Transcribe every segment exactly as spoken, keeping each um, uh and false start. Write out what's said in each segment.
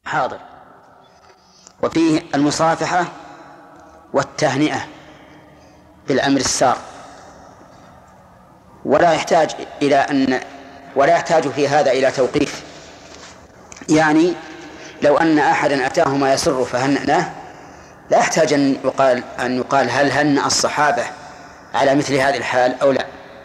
حاضر. وفيه المصافحة والتهنئة بالأمر السار، ولا يحتاج إلى أن ولا يحتاج في هذا إلى توقيف. يعني لو أن أحدا أتاه ما يسر فهنأناه لا يحتاج أن يقال أن يقال هل هنأ الصحابة على مثل هذه الحال أو لا،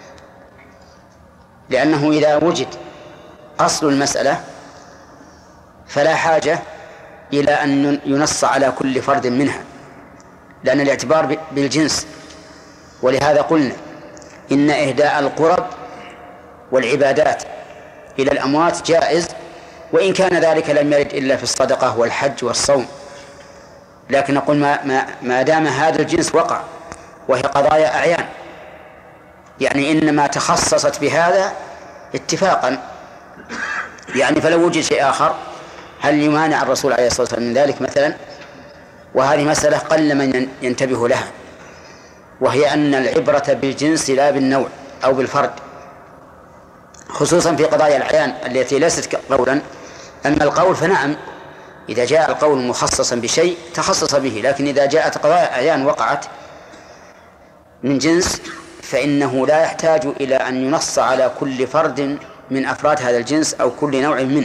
لأنه إذا وجد أصل المسألة فلا حاجة إلى أن ينص على كل فرد منها، لأن الاعتبار بالجنس. ولهذا قلنا إن إهداء القرب والعبادات إلى الأموات جائز، وإن كان ذلك لم يرد إلا في الصدقة والحج والصوم، لكن نقول ما, ما, ما دام هذا الجنس وقع وهي قضايا أعيان، يعني إنما تخصصت بهذا اتفاقا. يعني فلو وجد شيء آخر هل يمانع الرسول عليه الصلاة والسلام من ذلك مثلا؟ وهذه مسألة قل من ينتبه لها، وهي أن العبرة بالجنس لا بالنوع أو بالفرد، خصوصا في قضايا الأعيان التي ليست قولا. أما القول فنعم، إذا جاء القول مخصصا بشيء تخصص به، لكن إذا جاءت قضايا أعيان وقعت من جنس فإنه لا يحتاج إلى أن ينص على كل فرد من أفراد هذا الجنس أو كل نوع منه.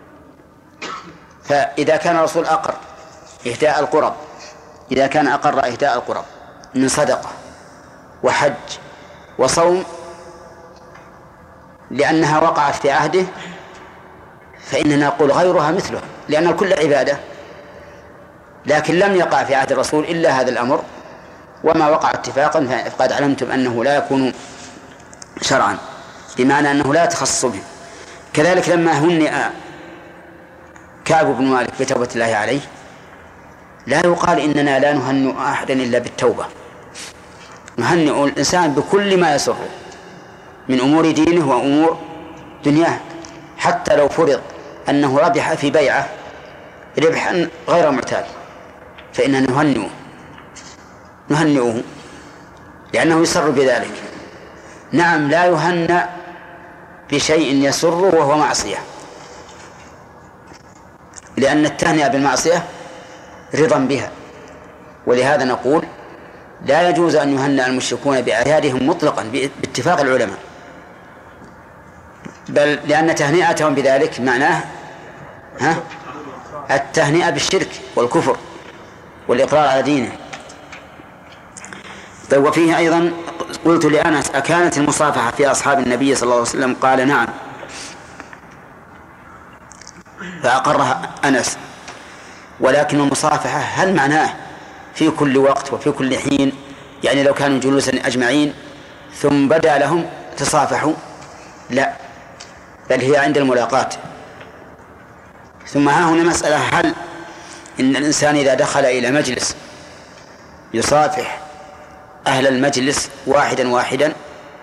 فإذا كان الرسول أقر إهداء القرب إذا كان أقر إهداء القرب من صدقة وحج وصوم لأنها وقعت في عهده، فإننا نقول غيرها مثله، لأن الكل عبادة، لكن لم يقع في عهد الرسول إلا هذا الأمر، وما وقع اتفاقا فقد علمتم أنه لا يكون شرعا، بمعنى أنه لا يتخصص به. كذلك لما هنئ كعب بن مالك بتوبة الله عليه لا يقال إننا لا نهنئ أحدا إلا بالتوبة، نهنئ الإنسان بكل ما يسره من أمور دينه وأمور دنياه، حتى لو فرض أنه ربح في بيعة ربحا غير معتاد فإننا نهنئه نهنئه لأنه يسر بذلك. نعم، لا يهنأ بشيء يسره وهو معصية، لأن التهنئة بالمعصية رضا بها، ولهذا نقول لا يجوز أن يهنأ المشركون بأعيادهم مطلقا باتفاق العلماء، بل لأن تهنئتهم بذلك معناه ها التهنئة بالشرك والكفر والإقرار على دينه. طيب، وفيه أيضا قلت لأنس أكانت المصافحة في أصحاب النبي صلى الله عليه وسلم؟ قال نعم، فأقرها أنس. ولكن المصافحة هل معناه في كل وقت وفي كل حين؟ يعني لو كانوا جلوسا أجمعين ثم بدأ لهم تصافحوا؟ لا، بل هي عند الملاقاة. ثم ها هنا مسألة، هل إن الإنسان إذا دخل إلى مجلس يصافح أهل المجلس واحدا واحدا؟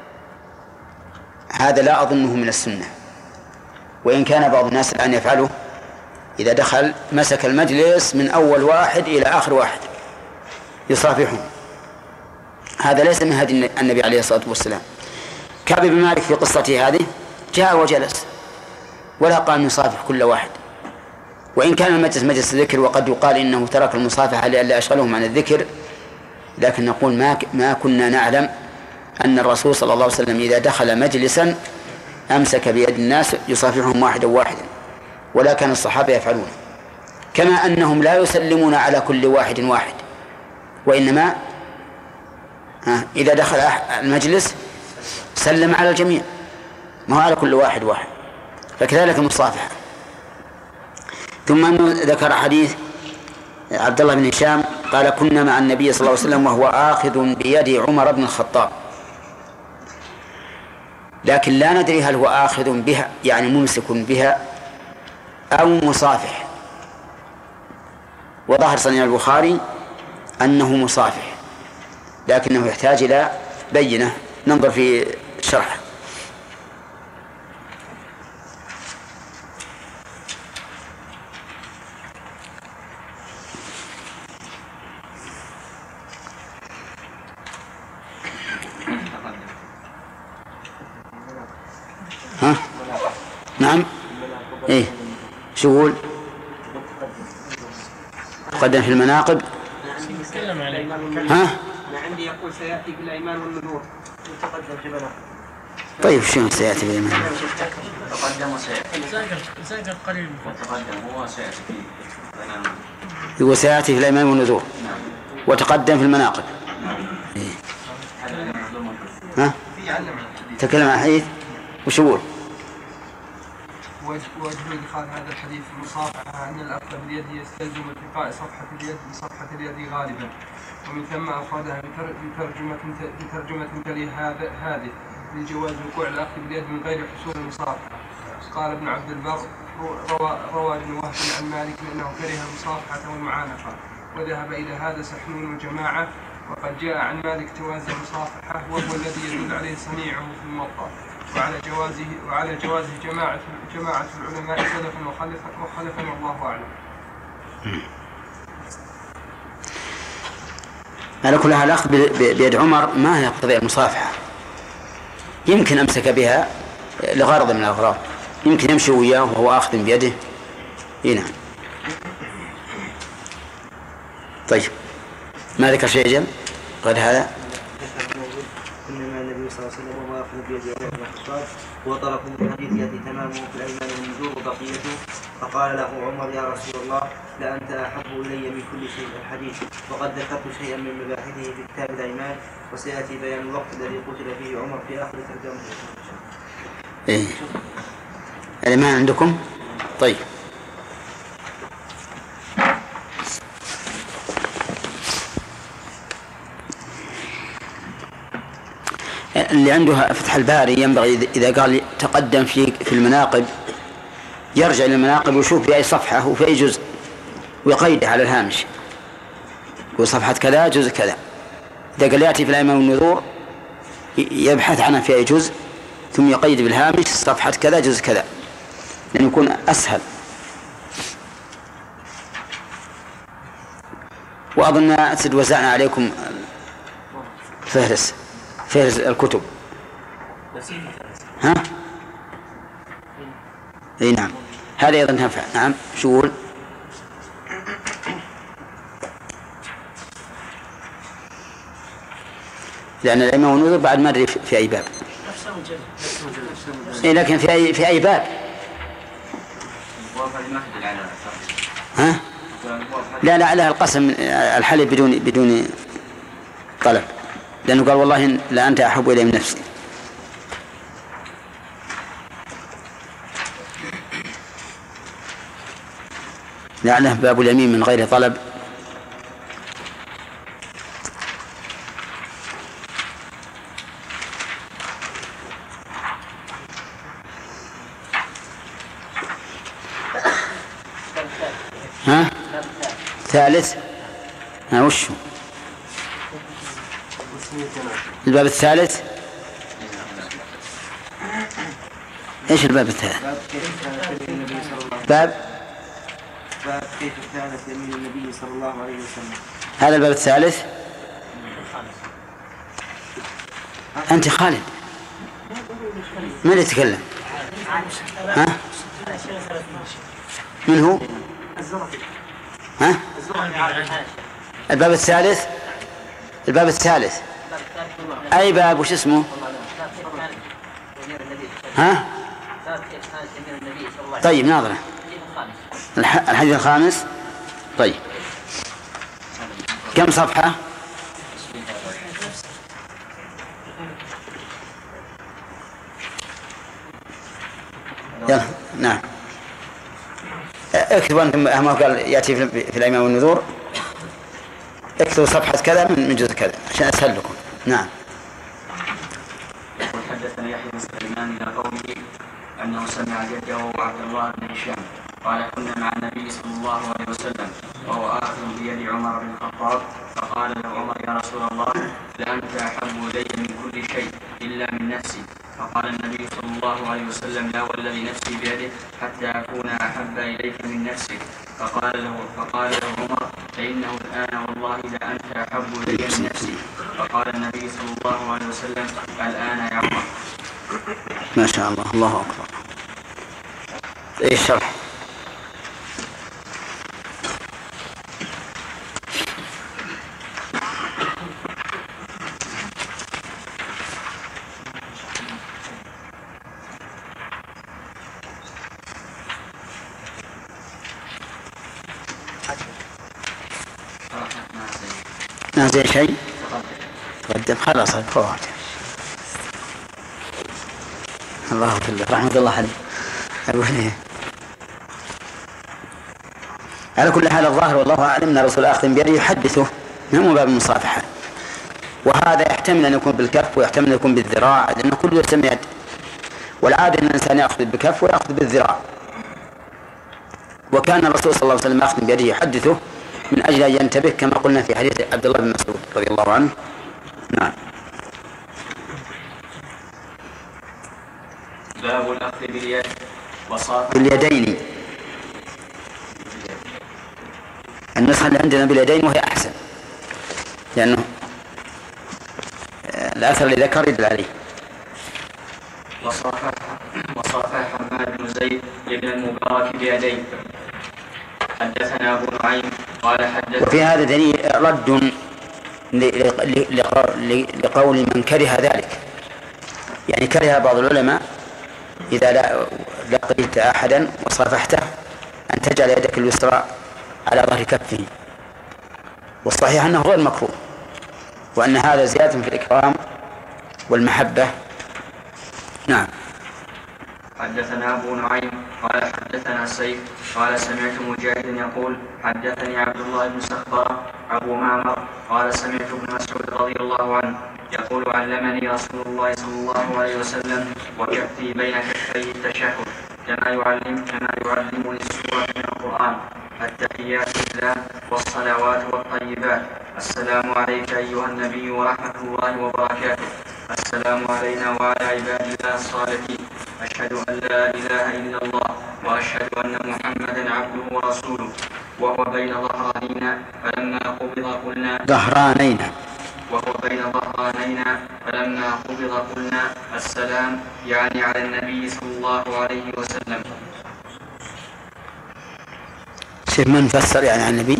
هذا لا أظنه من السنة، وإن كان بعض الناس الآن يفعله، إذا دخل مسك المجلس من أول واحد إلى آخر واحد يصافحهم. هذا ليس من هدي النبي عليه الصلاة والسلام. كعب بن مالك في قصته هذه جاء وجلس ولا قال يصافح كل واحد، وإن كان المجلس مجلس ذكر، وقد يقال إنه ترك المصافحة لئلا يشغلهم عن الذكر، لكن نقول ما ما كنا نعلم أن الرسول صلى الله عليه وسلم إذا دخل مجلسا أمسك بيد الناس يصافحهم واحدا واحدا، ولا كان الصحابة يفعلون. كما أنهم لا يسلمون على كل واحد واحد، وإنما إذا دخل المجلس سلم على الجميع، ما هو على كل واحد واحد. فكذلك المصافحة. ثم ذكر حديث عبد الله بن هشام قال كنا مع النبي صلى الله عليه وسلم وهو آخذ بيد عمر بن الخطاب، لكن لا ندري هل هو آخذ بها يعني ممسك بها أو مصافح. وظاهر صنيع البخاري أنه مصافح، لكنه يحتاج إلى بينة، ننظر في الشرح. ها؟ نعم. إيه شو يقول؟ تقدم في المناقب. ها؟ أنا عندي يقول سيأتي في الأيمان والنذور وتقدم في المناقب. طيب شنو سيأتي في الأيمان؟ تقدم وسيأتي. زاجر قريب. وتقدم هو سيأتي في الأيمان. يقول سيأتي في الأيمان والنذور. وتقدم في المناقب. إيه. ها؟ تكلم عن حديث وش يقول؟ وجه إدخال هذا الحديث في المصافحة أن الأخذ باليد يستلزم التقاء صفحة اليد بصفحة اليد غالبا، ومن ثم أخذها بترجمة بترجمة تلي هذا هذه لجواز وقوع الأخذ باليد من غير حصول المصافحة. قال ابن عبد البر روى, روى ابن وهب عن مالك أنه كره المصافحة والمعانقة، وذهب إلى هذا سحنون وجماعة، وقد جاء عن مالك جواز المصافحة وهو الذي يدل عليه صنيعه في الموطأ، وعلى جوازه وعلى جوازه جماعة جماعة العلماء سلفا وخلفا وخلفا والله أعلم. على كل حال الأخذ بيد عمر ما يقتضي المصافحة، يمكن أمسك بها لغرض من الأغراض، يمكن يمشي وياه وهو آخذ بيده. إيه نعم. طيب ما ذكر شيء جل غير هذا؟ إنما النبي صلى الله عليه وسلم وهو أخذ بيد عمر بن الخطاب وطرف من الحديث يأتي تمامه في الأيمان والنذور وبقيته، فقال له عمر يا رسول الله لأنت أحب إلي من كل شيء الحديث، وقد ذكرت شيئا من مباحثه في كتاب الأيمان، وسيأتي بيان الوقت الذي قتل فيه عمر في آخر ترجمته. إيه الأيمان عندكم؟ طيب اللي عنده فتح الباري ينبغي إذا قال تقدم في في المناقب يرجع للمناقب ويشوف في أي صفحة وفي أي جزء ويقيده على الهامش، وصفحة كذا جزء كذا. إذا قال يأتي في الأيمان والنذور يبحث عنها في أي جزء ثم يقيد بالهامش صفحة كذا جزء كذا، لأن يكون أسهل. وأظن أسد وزعنا عليكم فهرس فهرس الكتب. ها؟ اي نعم هذا ايضا تنفع. نعم شو يقول؟ لأن الأيمان والنذور بعد ما أدري في أي باب. إيه لكن في أي في أي باب؟ ها؟ لا لا على القسم الحلف بدون بدون طلب، لأنه قال والله لا أنت أحب إلي من نفسي. لعله باب اليمين من غير طلب. ها؟ ثالث؟ ها وشو؟ الباب الثالث؟ ايش الباب الثالث؟ باب باب كيف كانت يمين النبي صلى الله عليه وسلم. هذا الباب الثالث. أنت خالد من اللي يتكلم؟ ها؟ من هو؟ ها؟ الباب الثالث. الباب الثالث أي باب وش اسمه؟ ها؟ طيب ناظرة الحديث الخامس. طيب كم صفحة؟ يلا نعم اكتبوا أنتم ما قال يأتي في الأيمان والنذور، اكتبوا صفحة كذا من جزء كذا عشان أسهل لكم. نعم. وحدثنا يحيى بن سليمان إلى قومه أنه سمع جده عبد الله بن هشام قال كنا مع النبي صلى الله عليه وسلم وهو آخذ بيد عمر بن الخطاب، فقال له عمر يا رسول الله لأنت أحب إلي من كل شيء إلا من نفسي، فقال النبي صلى الله عليه وسلم لا والذي نفسي بيده حتى أكون أحب إليك من نفسك، فقال له فقال له عمر فإنه الآن والله لأنت أحب إلي من نفسي، فقال النبي صلى الله عليه وسلم الآن يا عمر. ما شاء الله الله أكبر. ايش الشرح؟ زي شيء تقدم خلاص فوات. الله أكبر رحمة الله عليه. أقول إيه على كل حال الظاهر والله أعلم أن الرسول آخذ بيده يحدثه من باب المصافحة، وهذا يحتمل أن يكون بالكف ويحتمل أن يكون بالذراع لأنه كله يسمى يد، والعادة أن الإنسان يأخذ بالكف ويأخذ بالذراع. وكان الرسول صلى الله عليه وسلم آخذ بيده يحدثه من أجل أن ينتبه كما قلنا في حديث عبد الله بن مسعود رضي الله عنه. نعم. باب الأخذ باليد وصافحة باليدين. النسخة اللي عندنا باليدين وهي أحسن لأنه الأثر اللي ذكر يدل عليه. وصافح وصافح حماد بن زيد بن المبارك بيديه. حدثنا أبو نعيم قال حدثنا. وفي هذا دليل رد لقول من كره ذلك، يعني كره بعض العلماء إذا لقيت أحدا وصافحته أن تجعل يدك اليسرى على ظهر كفه، والصحيح أنه غير مكروه، وأن هذا زيادة في الإكرام والمحبة. نعم. حدثنا أبو نعيم قال حدثنا سيف قال سمعت مجاهد يقول حدثني عبد الله بن سخبرة أبو معمر قال سمعت ابن مسعود رضي الله عنه يقول علمني رسول الله صلى الله عليه وسلم وكفي بين كفي التشهد كما يعلم كما يعلمني السورة من القرآن التحيات لله والصلوات والطيبات السلام عليك أيها النبي ورحمة الله وبركاته السلام علينا وعلى عباد الله الصالحين أشهد أن لا إله إلا الله وأشهد أن محمدا عبده ورسوله وهو بين ظهرانينا فلما قبض قلنا ظهرانينا وهو بين ظهرانينا فلما قبض قلنا السلام يعني على النبي صلى الله عليه وسلم. شيء من فسر يعني عن النبي؟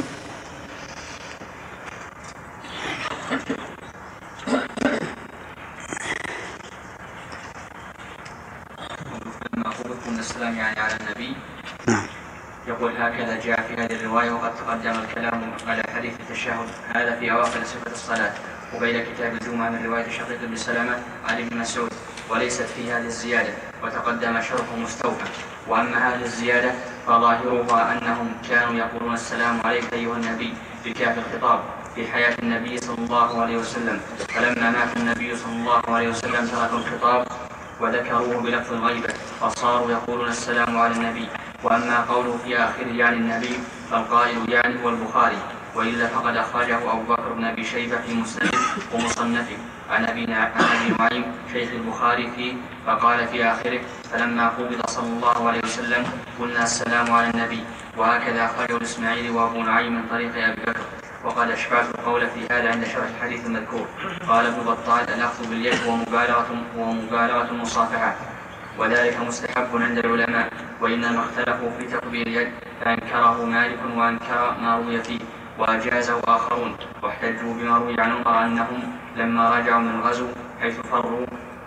فلما قبض قلنا السلام يعني على النبي. نعم. يقول هكذا جاء في هذه الرواية وقد تقدم الكلام على حديث التشهد هذا في أواخر صفة الصلاة وبين كتاب الجمعة من رواية شقيق بن سلمة عن ابن مسعود وليست في هذه الزيادة وتقدم شرح مستوفى. وأما هذه الزيادة فظاهرها أنهم كانوا يقولون السلام عليك أيها النبي بكاف الخطاب في حياة النبي صلى الله عليه وسلم، فلما مات النبي صلى الله عليه وسلم تركوا الخطاب وذكروه بلفظ الغيبة فصاروا يقولون السلام على النبي. وأما قوله في آخره يعني النبي فالقائل يعني هو البخاري، وإلا فقد أخرجه أبو بكر بن أبي شيبة في مسنده ومصنفه عن أبي نعيم شيخ البخاري فيه فقال في آخره فلما قبض صلى الله عليه وسلم قلنا السلام على النبي. وهكذا أخرجه الإسماعيلي وأبو نعيم من طريق أبي بكر. وقد أشبعت القول في هذا عند شرح الحديث المذكور. قال ابن بطال الأخذ باليد ومبالغة ومبالغة المصافحة وذلك مستحب عند العلماء، وإنما اختلفوا في تقبيل اليد فأنكره مالك وأنكر ما روي فيه وأجازه آخرون واحتجوا بما روي عن عمر أنهم لما رجعوا من الغزو حيث فروا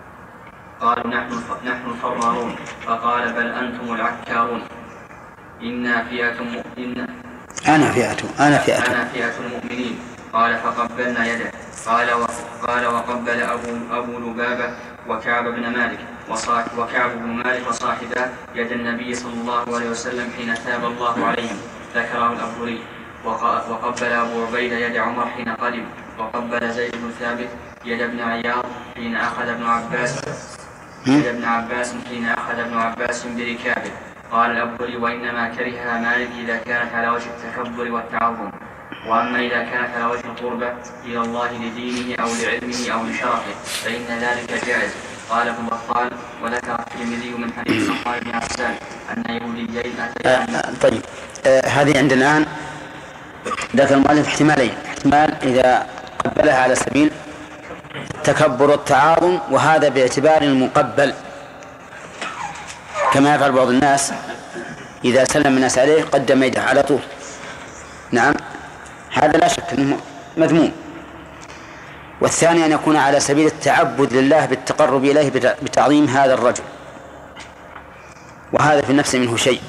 قالوا نحن نحن الفرارون فقال بل أنتم العكارون إنا فئة مؤمنين أنا فئة أنا فئة أنا فئة المؤمنين. قال فقبلنا يده. قال قال وقبل أبو أبو لبابة وكعب بن مالك وصاحب وكعب بن مالك وصاحبه يد النبي صلى الله عليه وسلم حين تاب الله عليهم ذكره الأبوري. وقبل أبو عبيدة يد عمر حين قدم. وقبل زيد بن ثابت يد ابن عياض حين أخذ ابن عباس يد ابن عباس حين أخذ ابن عباس بركابه. قال الأبوري وإنما كرهها مالك إذا كانت على وجه التكبر والتعظم، وأما إذا كانت على وجه القربة إلى الله لدينه أو لعلمه أو لشرفه فإن ذلك جائز. قال ابن بطال وذكر الترمذي من حديث صفوان بن عسال أن يهوديين أتيا. طيب آه هذه عندنا الآن ذكر المؤلف احتمالين: احتمال إذا قبلها على سبيل تكبر والتعاظم، وهذا باعتبار المقبل كما يفعل بعض الناس إذا سلم الناس عليه قدم يده على طول. نعم، هذا لا شك أنه مذموم. والثاني أن يكون على سبيل التعبد لله بالتقرب إليه بتعظيم هذا الرجل، وهذا في النفس منه شيء.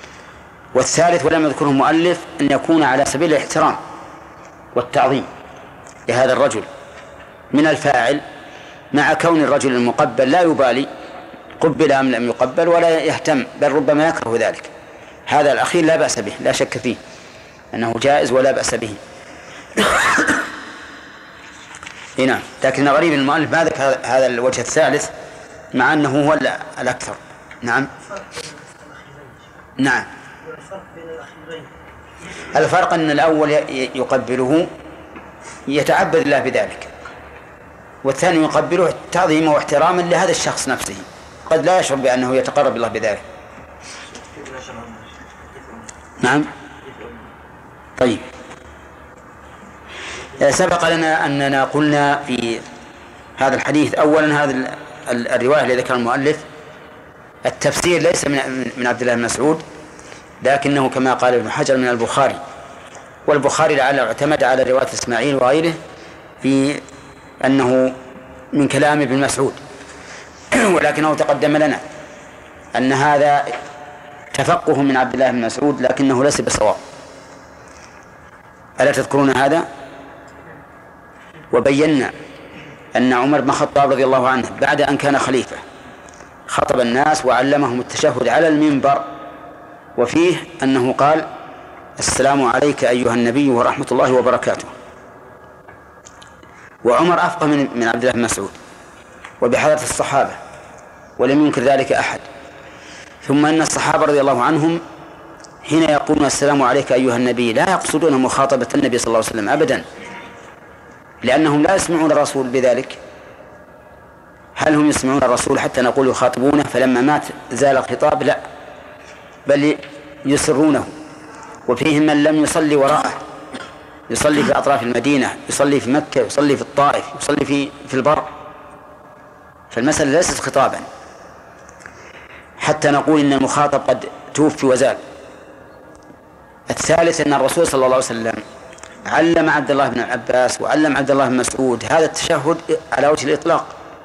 والثالث ولم يذكره المؤلف أن يكون على سبيل الاحترام والتعظيم، لهذا الرجل من الفاعل، مع كون الرجل المقبل لا يبالي قبل أم لم يقبل ولا يهتم، بل ربما يكره ذلك. هذا الأخير لا بأس به، لا شك فيه أنه جائز ولا بأس به. هنا لكن غريب المؤلف ما ذكر هذا الوجه الثالث مع أنه هو الأكثر. نعم نعم الفرق أن الأول يقبله يتعبد الله بذلك، والثاني يقبله تعظيما واحتراما لهذا الشخص نفسه، قد لا يشعر بأنه يتقرب الله بذلك. نعم طيب. سبق لنا أننا قلنا في هذا الحديث أولا هذا الرواية التي ذكر المؤلف التفسير ليس من من عبد الله بن مسعود، لكنه كما قال ابن حجر من البخاري، والبخاري لعله اعتمد على رواية إسماعيل وغيره في أنه من كلام ابن مسعود، ولكنه تقدم لنا أن هذا تفقه من عبد الله بن مسعود لكنه ليس بصواب. ألا تذكرون هذا؟ وبينا أن عمر بن الخطاب رضي الله عنه بعد أن كان خليفة خطب الناس وعلمهم التشهد على المنبر، وفيه أنه قال: السلام عليك أيها النبي ورحمة الله وبركاته. وعمر أفقه من من عبد الله بن مسعود وبحضرة الصحابة ولم ينكر ذلك أحد. ثم أن الصحابة رضي الله عنهم حين يقولون السلام عليك أيها النبي لا يقصدون مخاطبة النبي صلى الله عليه وسلم أبدا، لأنهم لا يسمعون الرسول بذلك. هل هم يسمعون الرسول حتى نقول يخاطبونه فلما مات زال الخطاب؟ لا، بل يسرونه. وفيهم من لم يصلي وراءه، يصلي في أطراف المدينة، يصلي في مكة، يصلي في الطائف، يصلي في في البر، فالمسألة ليست خطابا حتى نقول إن المخاطب قد توفي وزال. الثالث أن الرسول صلى الله عليه وسلم علم عبد الله بن عباس وعلم عبد الله بن مسعود هذا التشهد على وجه الإطلاق،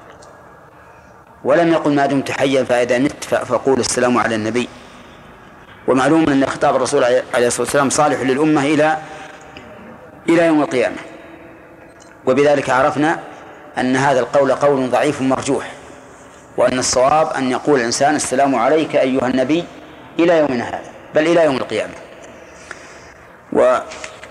ولم يقل ما دمت حيا فإذا مت فقول السلام على النبي. ومعلوم أن خطاب الرسول عليه الصلاة والسلام صالح للأمة إلى إلى يوم القيامة، وبذلك عرفنا أن هذا القول قول ضعيف مرجوح، وأن الصواب أن يقول الإنسان السلام عليك أيها النبي إلى يومنا هذا، بل إلى يوم القيامة. وبقي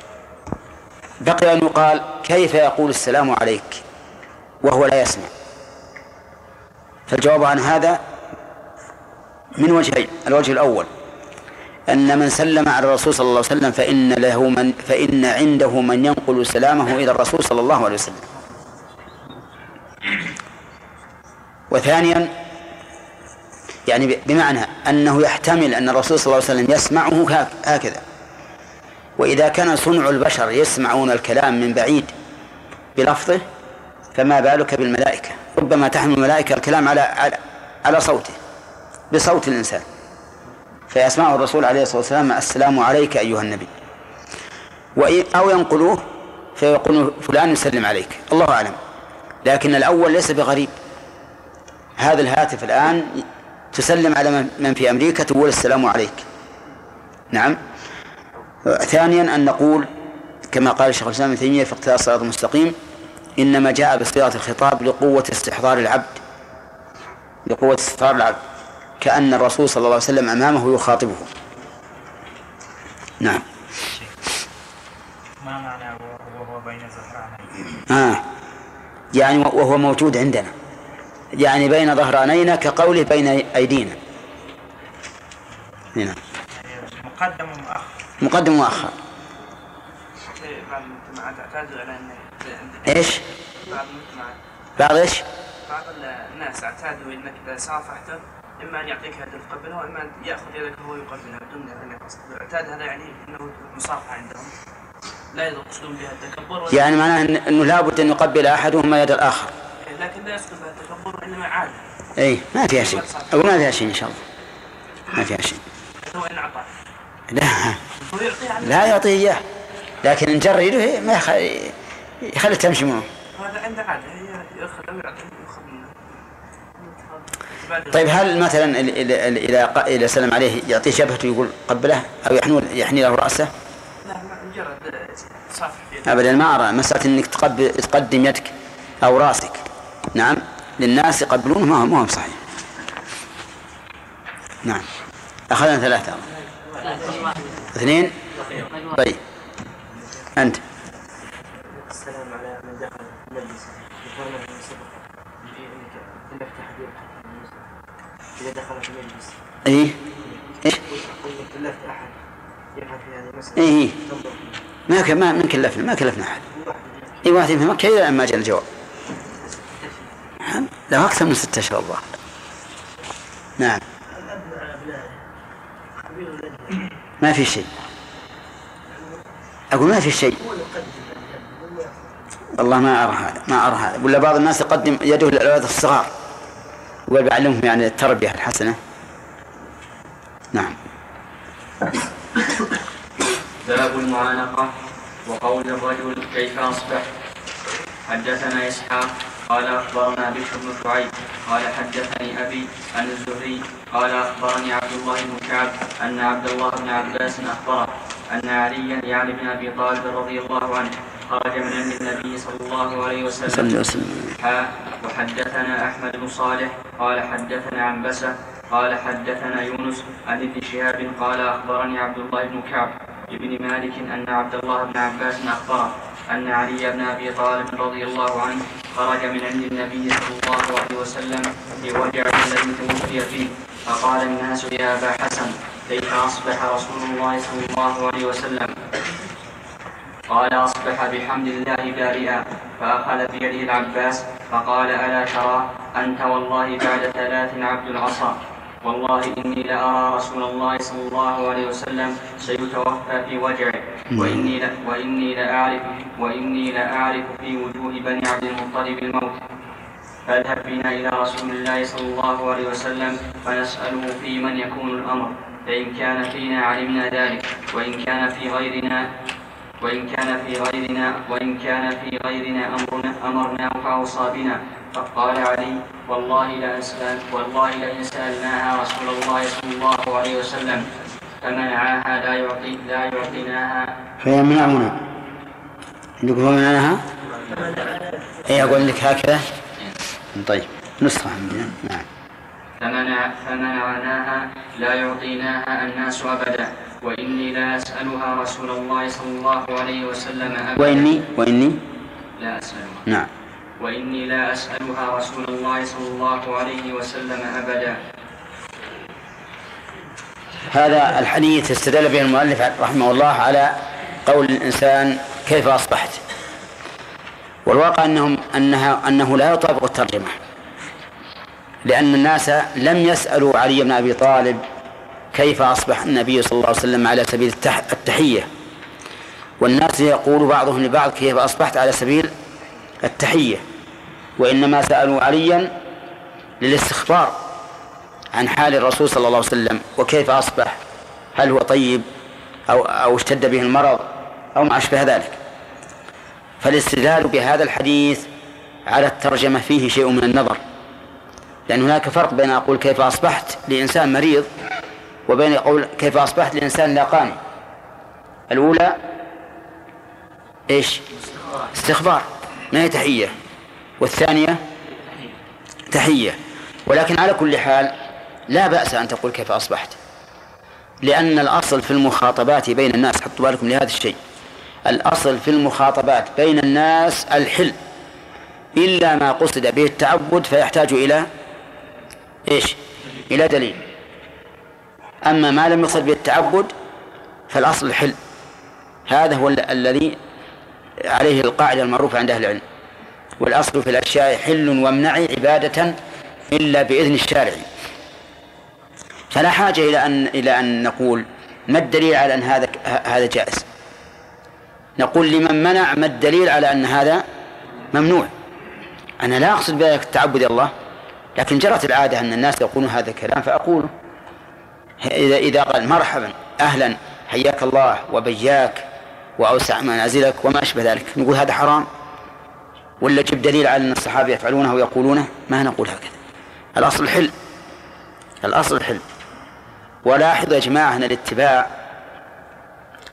أن يقال كيف يقول السلام عليك وهو لا يسمع؟ فالجواب عن هذا من وجهين. الوجه الأول أن من سلم على الرسول صلى الله عليه وسلم فإن له من فإن عنده من ينقل سلامه إلى الرسول صلى الله عليه وسلم. وثانيا يعني بمعنى أنه يحتمل أن الرسول صلى الله عليه وسلم يسمعه هكذا، وإذا كان صنع البشر يسمعون الكلام من بعيد بلفظه فما بالك بالملائكة؟ ربما تحمل الملائكة الكلام على على, على صوته بصوت الإنسان، فيسمعه الرسول عليه الصلاة والسلام السلام عليك أيها النبي، أو ينقلوه فيقول فلان يسلم عليك، الله أعلم. لكن الأول ليس بغريب، هذا الهاتف الآن تسلم على من في أمريكا تقول السلام عليك. نعم. ثانيا أن نقول كما قال الشيخ الإسلام ابن تيمية في اقتضاء الصراط المستقيم إنما جاء بصيغة الخطاب لقوة استحضار العبد، لقوة استحضار العبد، كأن الرسول صلى الله عليه وسلم أمامه يخاطبه. نعم. ما معنى وهو بين ظهرانين؟ آه يعني وهو موجود عندنا، يعني بين ظهرانينا كقوله بين أيدينا. نعم. مقدم ومؤخر. مقدم ومؤخر. بعض المجتمعات اعتادوا على أن إيش؟ بعض المجتمعات. بعض إيش؟ بعض الناس اعتادوا إنك إذا صافحته إما أن يعطيك يد تقبلها وإما أن يأخذ يدك وهو يقبلها بدون أن يقصد. اعتاد هذا يعني أنه مصافحة عندهم، لا يقصدون بها التكبر. يعني معناه أنه لابد أن يقبل أحدهما يد الآخر. لكن لا يقصد بها التكبر وإنما عادة. إيه ما فيها شيء، أقول ما فيها شيء إن شاء الله، ما فيها شيء. هو إن أعطاه. لا لا يعطيه إياه، لكن إن جر يده ما يخلي يخلي تمشي معه. هذا عنده عادة، يأخذ أو يعطيه يأخذ منه. طيب هل مثلا إذا إذا سلم عليه يعطيه جبهته يقول قبله أو يحني يحني له رأسه؟ لا مجرد صافح في أبدا ما أرى مسألة أنك تقدم يدك أو راسك نعم للناس يقبلونه ما هو ما هو صحيح. نعم أخذنا ثلاثة اثنين. طيب أنت السلام على من دخل المجلس ذكرنا في السبق انك تلفت حديث اذا دخل في المجلس. ايه ايش؟ انك تلفت احد يفهم في هذه المسألة. ايه ما ك... ما من كلفنا ما كلفنا احد. اي واحد يفهم كذا لما جاء الجواب. لا اكثر من ستة اشهر الله. نعم ما في شيء. أقول ما في شيء والله ما أرى هذا ما أرى هذا. ولا بعض الناس يقدم يده للأولاد الصغار ويعلمهم يعني التربية الحسنة. نعم. باب المعانقة وقول الرجل كيف أصبح. حدثنا إسحاق قال أخبرنا بشر بن شعيب قال حدثني أبي عن الزهري قال أخبرني عبد الله بن كعب أن عبد الله بن عباس أخبره أن عليا يعني بن أبي طالب رضي الله عنه خرج من عند النبي صلى الله عليه وسلم. وحدثنا أحمد بن صالح قال حدثنا عنبسة قال حدثنا يونس عن ابن شهاب قال أخبرني عبد الله بن كعب ابن مالك أن عبد الله بن عباس أخبره أن علي بن أبي طالب رضي الله عنه خرج من عند النبي صلى الله عليه وسلم في وجع الذي توفي فيه فقال الناس يا أبا حسن كيف أصبح رسول الله صلى الله عليه وسلم؟ قال أصبح بحمد الله بارئا. فأخذ بيده العباس فقال ألا ترى أنت والله بعد ثلاث عبد العصا والله إني لأرى رسول الله صلى الله عليه وسلم سيتوفى في وجعه وإني, لا وإني, لأعرف وإني لأعرف في وجوه بني عبد المطلب الموت. فاذهب بنا إلى رسول الله صلى الله عليه وسلم فنسأله في من يكون الأمر فإن كان فينا علمنا ذلك وإن كان في غيرنا وإن كان في غيرنا وإن كان في غيرنا أمرنا أمرناه فأوصى بنا. فقال علي والله لأسأل والله لئن سألناها رسول الله صلى الله عليه وسلم فمنعاها لا يعطي لا يعطيناها فيمنعنا عندكم فمنعها اي اقول لك هكذا. طيب نسخة عندنا. نعم. فمنع فمنعناها لا يعطيناها الناس أبدا وإني لا أسألها رسول الله صلى الله عليه وسلم أبدا وإني وإني لا أسألها. نعم. وإني لا أسألها رسول الله صلى الله عليه وسلم أبدا. هذا الحديث استدل به المؤلف رحمه الله على قول الإنسان كيف أصبحت. والواقع أنهم أنها أنه لا يطابق الترجمة لأن الناس لم يسألوا علي بن أبي طالب كيف أصبح النبي صلى الله عليه وسلم على سبيل التحية والناس يقول بعضهم لبعض كيف أصبحت على سبيل التحية وإنما سألوا عليا للاستخبار عن حال الرسول صلى الله عليه وسلم وكيف أصبح هل هو طيب أو, أو اشتد به المرض أو ما أشبه ذلك. فالاستدلال بهذا الحديث على الترجمة فيه شيء من النظر لأن هناك فرق بين أقول كيف أصبحت لإنسان مريض وبين أقول كيف أصبحت لإنسان لاقاني. الأولى إيش؟ استخبار ما هي تحية والثانية تحية. ولكن على كل حال لا بأس أن تقول كيف أصبحت لأن الأصل في المخاطبات بين الناس حطوا بالكم لهذا الشيء الأصل في المخاطبات بين الناس الحل إلا ما قصد به التعبد فيحتاج إلى إيش؟ إلى دليل. أما ما لم يقصد به التعبد فالأصل الحل. هذا هو الذي عليه القاعدة المعروفة عند أهل العلم والأصل في الأشياء حل وامنع عبادة إلا بإذن الشارع. فلا حاجة إلى أن إلى أن نقول ما الدليل على أن هذا هذا جائز. نقول لمن منع ما الدليل على أن هذا ممنوع. أنا لا أقصد بذلك التعبد الله لكن جرت العادة أن الناس يقولون هذا الكلام فأقوله. إذا إذا قال مرحبا أهلا حياك الله وبياك وأوسع منازلك وما أشبه ذلك نقول هذا حرام ولا جب دليل على أن الصحابة يفعلونه ويقولونه ما نقول هكذا. الأصل الحل الأصل الحل. ولاحظ يا جماعة أن الاتباع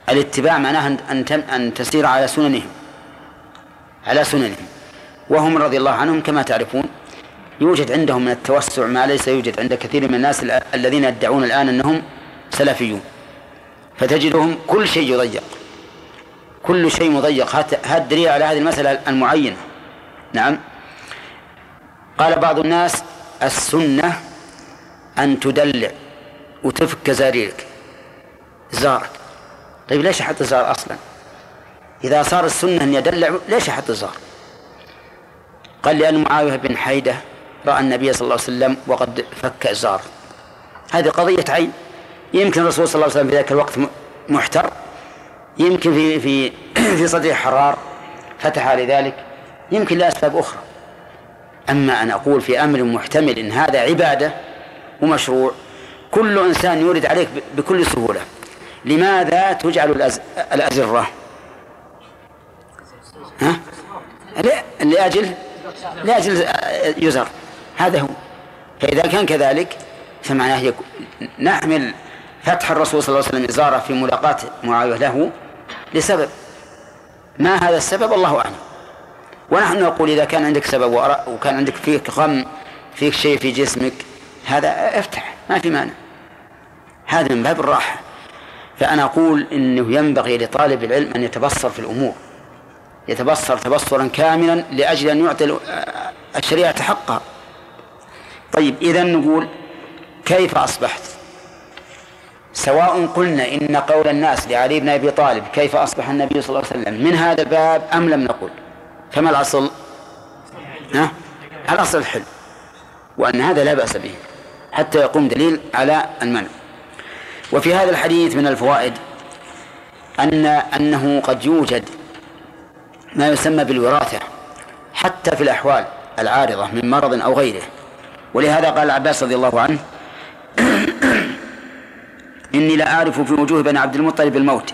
الاتباع معناه أن أن تسير على سننهم على سننهم وهم رضي الله عنهم كما تعرفون يوجد عندهم من التوسع ما ليس يوجد عند كثير من الناس الذين يدعون الآن أنهم سلفيون، فتجدهم كل شيء يضيق، كل شيء مضيق. هذا الدليل على هذه المسألة المعينة. نعم. قال بعض الناس السنة أن تدلع وتفك زريرك زارك. طيب ليش أحط الزار أصلا؟ إذا صار السنة أن يدلع ليش أحط الزار؟ قال لأن معاوية بن حيدة رأى النبي صلى الله عليه وسلم وقد فك الزار. هذه قضية عين. يمكن الرسول صلى الله عليه وسلم في ذاك الوقت محتر، يمكن في في في صدره حرار فتح لذلك، يمكن لأسباب أخرى. أما أن أقول في أمر محتمل إن هذا عبادة ومشروع كل إنسان يورد عليك بكل سهولة، لماذا تجعل الأز... الأزرة؟ ها؟ لأجل لأجل يزر. هذا هو. فإذا كان كذلك فمعناه نحمل فتح الرسول صلى الله عليه وسلم إزارة في ملاقاة معاوية له لسبب، ما هذا السبب الله أعلم. ونحن نقول إذا كان عندك سبب وكان عندك فيك غم فيك شيء في جسمك هذا افتح ما في مانع، هذا من باب الراحة. فأنا أقول إنه ينبغي لطالب العلم أن يتبصر في الأمور، يتبصر تبصرا كاملا لأجل أن يعطي الشريعة حقها. طيب إذن نقول كيف أصبحت؟ سواء قلنا إن قول الناس لعلي بن أبي طالب كيف أصبح النبي صلى الله عليه وسلم من هذا الباب أم لم نقل، فما الأصل؟ ها؟ الأصل الحل، وأن هذا لا بأس به حتى يقوم دليل على المنع. وفي هذا الحديث من الفوائد أن أنه قد يوجد ما يسمى بالوراثة حتى في الأحوال العارضة من مرض أو غيره. ولهذا قال العباس رضي الله عنه إني لا أعرف في وجوه بني عبد المطلب الموت.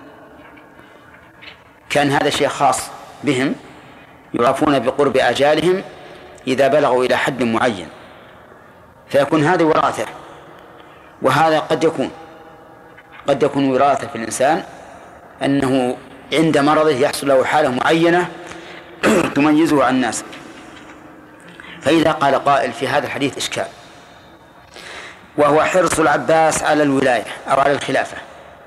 كان هذا شيء خاص بهم، يعرفون بقرب أجالهم إذا بلغوا إلى حد معين، فيكون هذه وراثة. وهذا قد يكون قد يكون وراثة في الإنسان أنه عند مرضه يحصل له حالة معينة تميزه عن الناس. فإذا قال قائل في هذا الحديث إشكال، وهو حرص العباس على الولاية أو على الخلافة،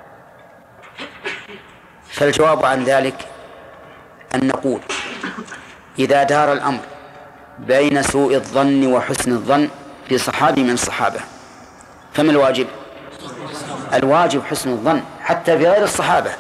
فالجواب عن ذلك أن نقول إذا دار الأمر بين سوء الظن وحسن الظن في صحابي من الصحابة فما الواجب؟ الواجب حسن الظن حتى في غير الصحابة.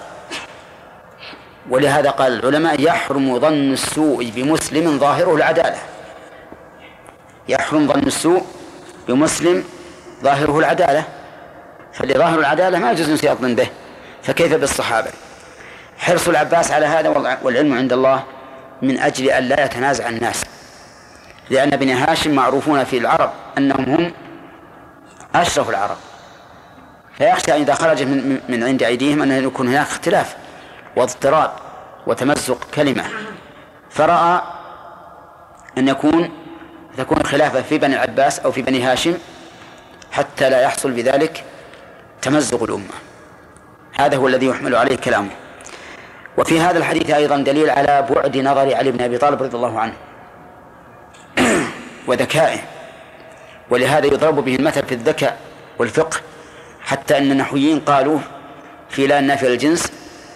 ولهذا قال العلماء يحرم ظن السوء بمسلم ظاهره العدالة، يحرم ظن السوء بمسلم ظاهره العدالة، فلظاهر العدالة ما يجوز نسيء الظن به، فكيف بالصحابة؟ حرص العباس على هذا والعلم عند الله من أجل أن لا يتنازع الناس، لأن بني هاشم معروفون في العرب أنهم هم أشرف العرب، فيخشى أن إذا خرج من, من عند أيديهم أن يكون هناك اختلاف واضطراب وتمزق كلمة، فرأى أن يكون تكون خلافة في بني العباس أو في بني هاشم حتى لا يحصل بذلك تمزق الأمة. هذا هو الذي يحمل عليه كلامه. وفي هذا الحديث أيضا دليل على بعد نظر علي بن أبي طالب رضي الله عنه وذكائه، ولهذا يضرب به المثل في الذكاء والفقه، حتى أن النحويين قالوا في لا النافية الجنس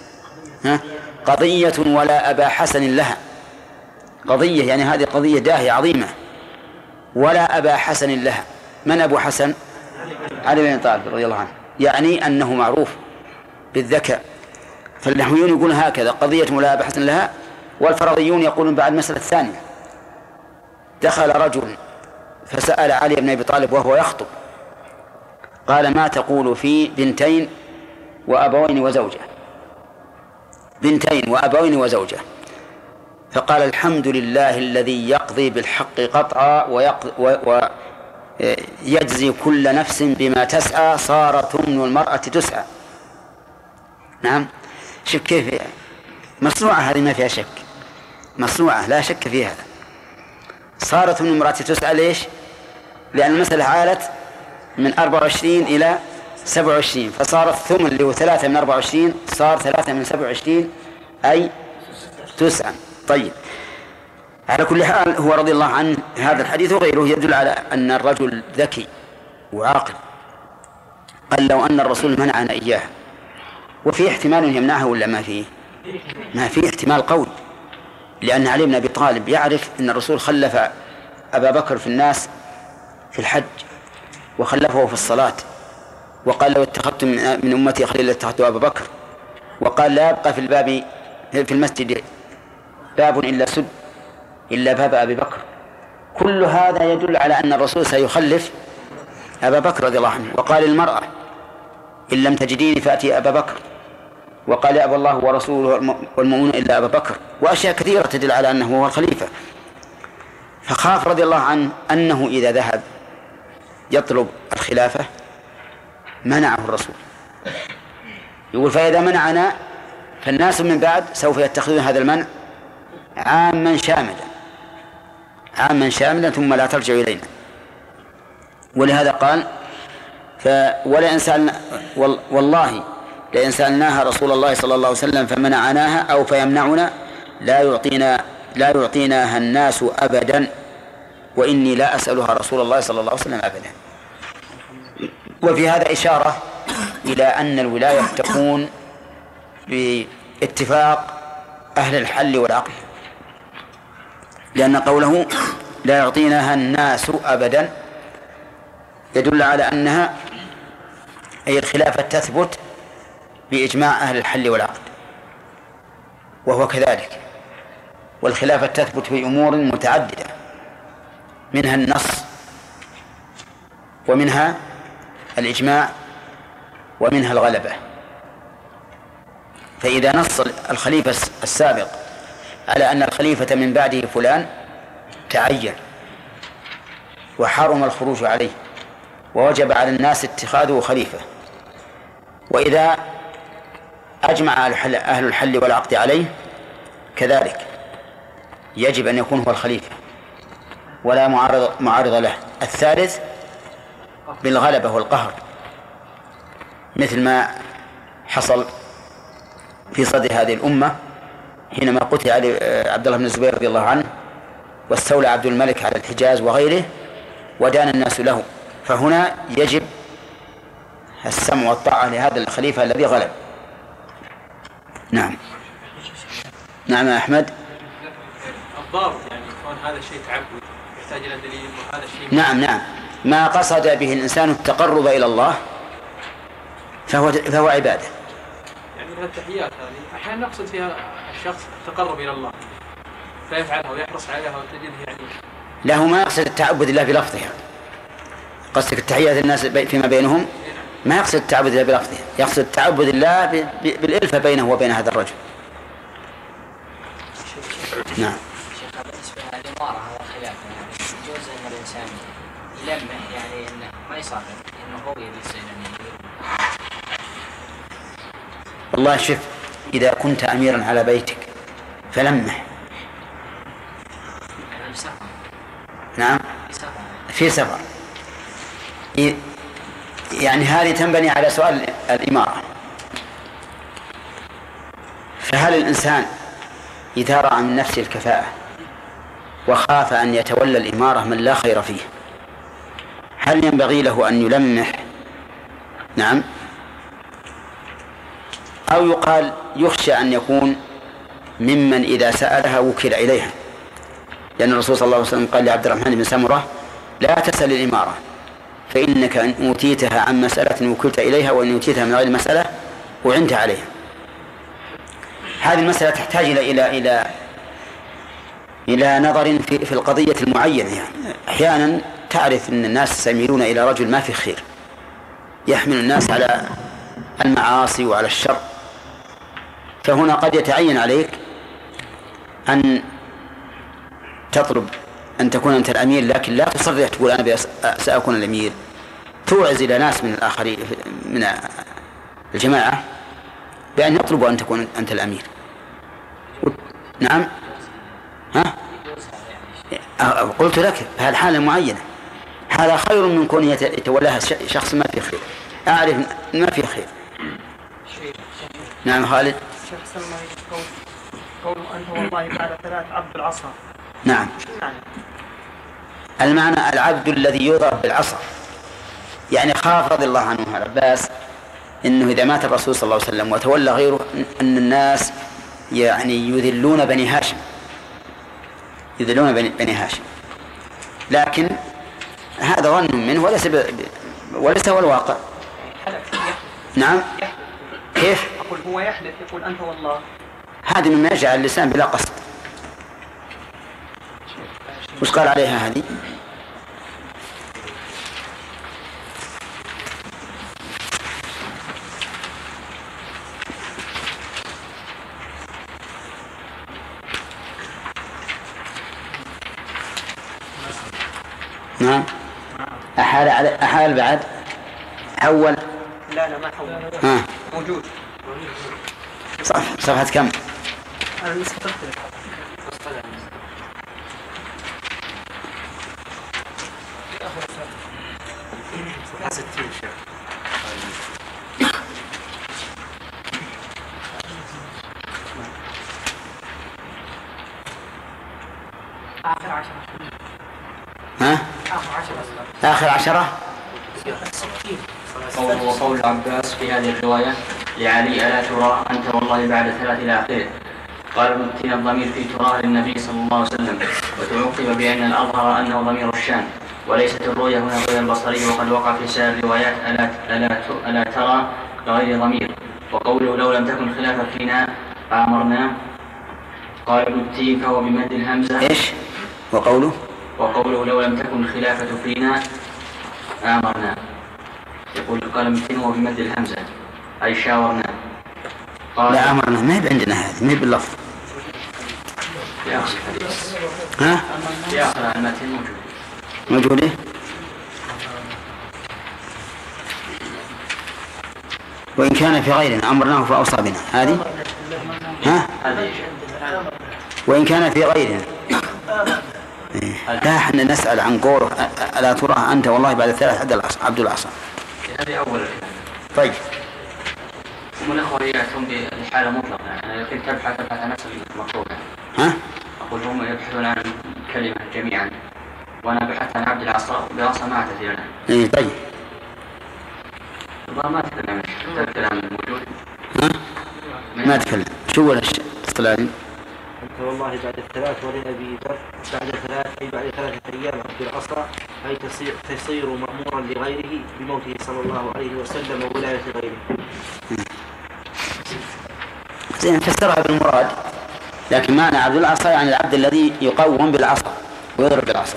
قضية ولا أبا حسن لها، قضية يعني هذه قضية داهية عظيمة ولا أبا حسن لها. من أبو حسن؟ علي بن أبي طالب رضي الله عنه، يعني أنه معروف بالذكاء. فالنحويون يقولون هكذا قضية ولا أبا حسن لها، والفرضيون يقولون بعد مسألة ثانية. دخل رجل فسأل علي بن أبي طالب وهو يخطب قال ما تقول في بنتين وأبوين وزوجة؟ بنتين وأبوين وزوجة. فقال الحمد لله الذي يقضي بالحق قطعا ويجزي كل نفس بما تسعى، صارت تمن المرأة تسعى. نعم، شوف كيف مصنوعة هذه، ما فيها شك، مصنوعة لا شك فيها. صارت تمن المرأة تسعى ليش؟ لأن المسألة عالت من أربعة وعشرين إلى سبعة وعشرين، فصار الثمن اللي هو ثلاثة من أربعة وعشرين صار ثلاثة من سبعة وعشرين أي تسعة. طيب، على كل حال هو رضي الله عنه هذا الحديث وغيره يدل على أن الرجل ذكي وعاقل. قال لو أن الرسول منعنا إياه، وفي احتمال يمنعه ولا ما فيه؟ ما فيه احتمال قوي، لأن علي بن أبي طالب يعرف أن الرسول خلف أبا بكر في الناس في الحج وخلفه في الصلاة، وقال لو اتخذتم من أمتي خليلا اتخذت أبا بكر، وقال لا يبقى في الباب في المسجد باب إلا سد إلا باب أبي بكر. كل هذا يدل على أن الرسول سيخلف أبا بكر رضي الله عنه. وقال المرأة إن لم تجديني فأتي أبا بكر، وقال أبى الله ورسوله والمؤمنون إلا أبا بكر، وأشياء كثيرة تدل على أنه هو الخليفة. فخاف رضي الله عنه أنه إذا ذهب يطلب الخلافة منعه الرسول. يقول فإذا منعنا فالناس من بعد سوف يتخذون هذا المنع عاما شاملا عاما شاملا ثم لا ترجع إلينا. ولهذا قال ولئن سألنا والله لئن سألناها رسول الله صلى الله عليه وسلم فمنعناها أو فيمنعنا لا يعطينا لا يعطيناها الناس أبدا، وإني لا أسألها رسول الله صلى الله عليه وسلم أبدا. وفي هذا إشارة إلى أن الولاية تكون باتفاق أهل الحل والعقل، لأن قوله لا يعطيناها الناس أبدا يدل على أنها أي الخلافة تثبت بإجماع أهل الحل والعقد، وهو كذلك. والخلافة تثبت في أمور متعددة، منها النص ومنها الإجماع ومنها الغلبة. فإذا نص الخليفة السابق على أن الخليفة من بعده فلان تعين وحرم الخروج عليه ووجب على الناس اتخاذه خليفة، وإذا أجمع أهل الحل والعقد عليه كذلك يجب أن يكون هو الخليفة ولا معارض, معارض له. الثالث بالغلبة والقهر، مثل ما حصل في صدر هذه الأمة حينما قتل عبد الله بن الزبير رضي الله عنه واستولى عبد الملك على الحجاز وغيره ودان الناس له، فهنا يجب السمع والطاعة لهذا الخليفة الذي غلب. نعم نعم يا أحمد. الضابط يعني كون هذا الشيء تعبد يحتاج إلى دليل، وهذا الشيء نعم نعم ما قصد به الإنسان التقرب إلى الله فهو فهو عبادة. يعني التحيات هذه أحيانا نقصد فيها الشخص التقرب إلى الله فيفعلها ويحرص عليها وتجده يعني له ما يقصد التعبد الله بلفظها. قصدك التحيات الناس فيما بينهم ما يقصد التعبد الله بلفظه، يقصد التعبد الله بالإلفة بينه وبين هذا الرجل. نعم. شيخ بالنسبة للإمارة على الخلافة يعني يجوز أن الإنسان يلمح يعني إنه ما يصادق إنه هو يبي يصير أمير. والله شوف، إذا كنت أميرا على بيتك فلمح. يعني سفر. نعم. في سفر. يعني هذه تنبني على سؤال الإمارة. فهل الإنسان إذا رأى من نفسه الكفاءة وخاف أن يتولى الإمارة من لا خير فيه هل ينبغي له أن يلمح؟ نعم. أو يقال يخشى أن يكون ممن إذا سألها وكل إليها، لأن الرسول صلى الله عليه وسلم قال لعبد الرحمن بن سمرة لا تسأل الإمارة فإنك إن أوتيتها عن مسألة وكلت إليها وإن أوتيتها من غير مسألة وعنت عليها. هذه المسألة تحتاج إلى إلى إلى إلى نظر في في القضية المعينة. يعني أحيانا تعرف أن الناس سيميلون إلى رجل ما في خير يحمل الناس على المعاصي وعلى الشر، فهنا قد يتعين عليك أن تطلب أن تكون أنت الأمير، لكن لا تصرح تقول أنا سأكون الأمير. توعز إلى ناس من الآخرين من الجماعة بأن يطلبوا أن تكون أنت الأمير. نعم. ها؟ قلت لك هالحالة معينة هذا خير من كون يتولاها شخص ما في خير. أعرف ما في خير. نعم خالد. شيخ سلمى قول قول أنت والله بعد ثلاث عبد العصا. نعم. المعنى العبد الذي يضرب بالعصا، يعني خاف رضي الله عنه العباس إنه إذا مات الرسول صلى الله عليه وسلم وتولى غيره أن الناس يعني يذلون بني هاشم يذلون بني هاشم لكن هذا ظن منه وليس ب... وليس هو الواقع. نعم. كيف؟ أقول هو يحلف يقول أنت والله. هذه مما يجعل اللسان بلا قصد. وش قال عليها هذه؟ نعم. أحال على أحال بعد حول. لا لا ما حول. ها. موجود. صف صفحة كم؟ أنا لسه تختلف. صفحة ستين شيخ. آخر عشرة. ها؟ آخر عشرة. قوله وقول عباس في هذه الرواية لعلي ألا ترى أنت والله بعد ثلاث إلى آخره. قال ابن الضمير في تراه للنبي صلى الله عليه وسلم، وتعقب بأن الأظهر أنه ضمير الشان وليست الرؤية هنا غير البصري، وقد وقع في سائر الروايات ألا, ألا, ألا ترى لغير ضمير. وقوله لو لم تكن خلافة فينا فأمرنا، قال ابن فهو بمد الهمزة. إيش؟ وقوله وقوله لو لم تكن الخلافة فينا آمرنا، يقول قال ابن هو بمد الهمزة أي شاورنا. لا أمرنا ما هي عندنا هذه، ما هي باللفظ. في آخر الحديث. ها؟ في آخر المتن موجود. موجودة؟ وإن كان في غيرنا أمرناه فأوصى بنا، هذه؟ ها؟ وإن كان في غيرنا. لا احنا نسأل عن قوله ألا ترى أنت والله بعد ثلاث عبد العصا. هذه أول. طيب. هم الأخوة يأتون بالحالة مطلقة، يعني لكن تبحث تبحث عن نفس المطلوبة. ها؟ أقول هم يبحثون عن كلمة جميعا، وأنا بحثت عن عبد العصا بالعصا ما أعتذر له. إيه طيب. ما تكلم الكلام الموجود. ها؟ ما تكلم. شو ولا الاصطلاحي؟ أنت والله بعد الثلاث ولأبي ذر بعد ثلاث أي بعد ثلاثة أيام عبد العصا أي تصير, تصير مأمورا لغيره بموته صلى الله عليه وسلم وولاية غيره. زين فسرها بالمراد، لكن معنى عبد العصا يعني العبد الذي يقوم بالعصا ويضرب بالعصا.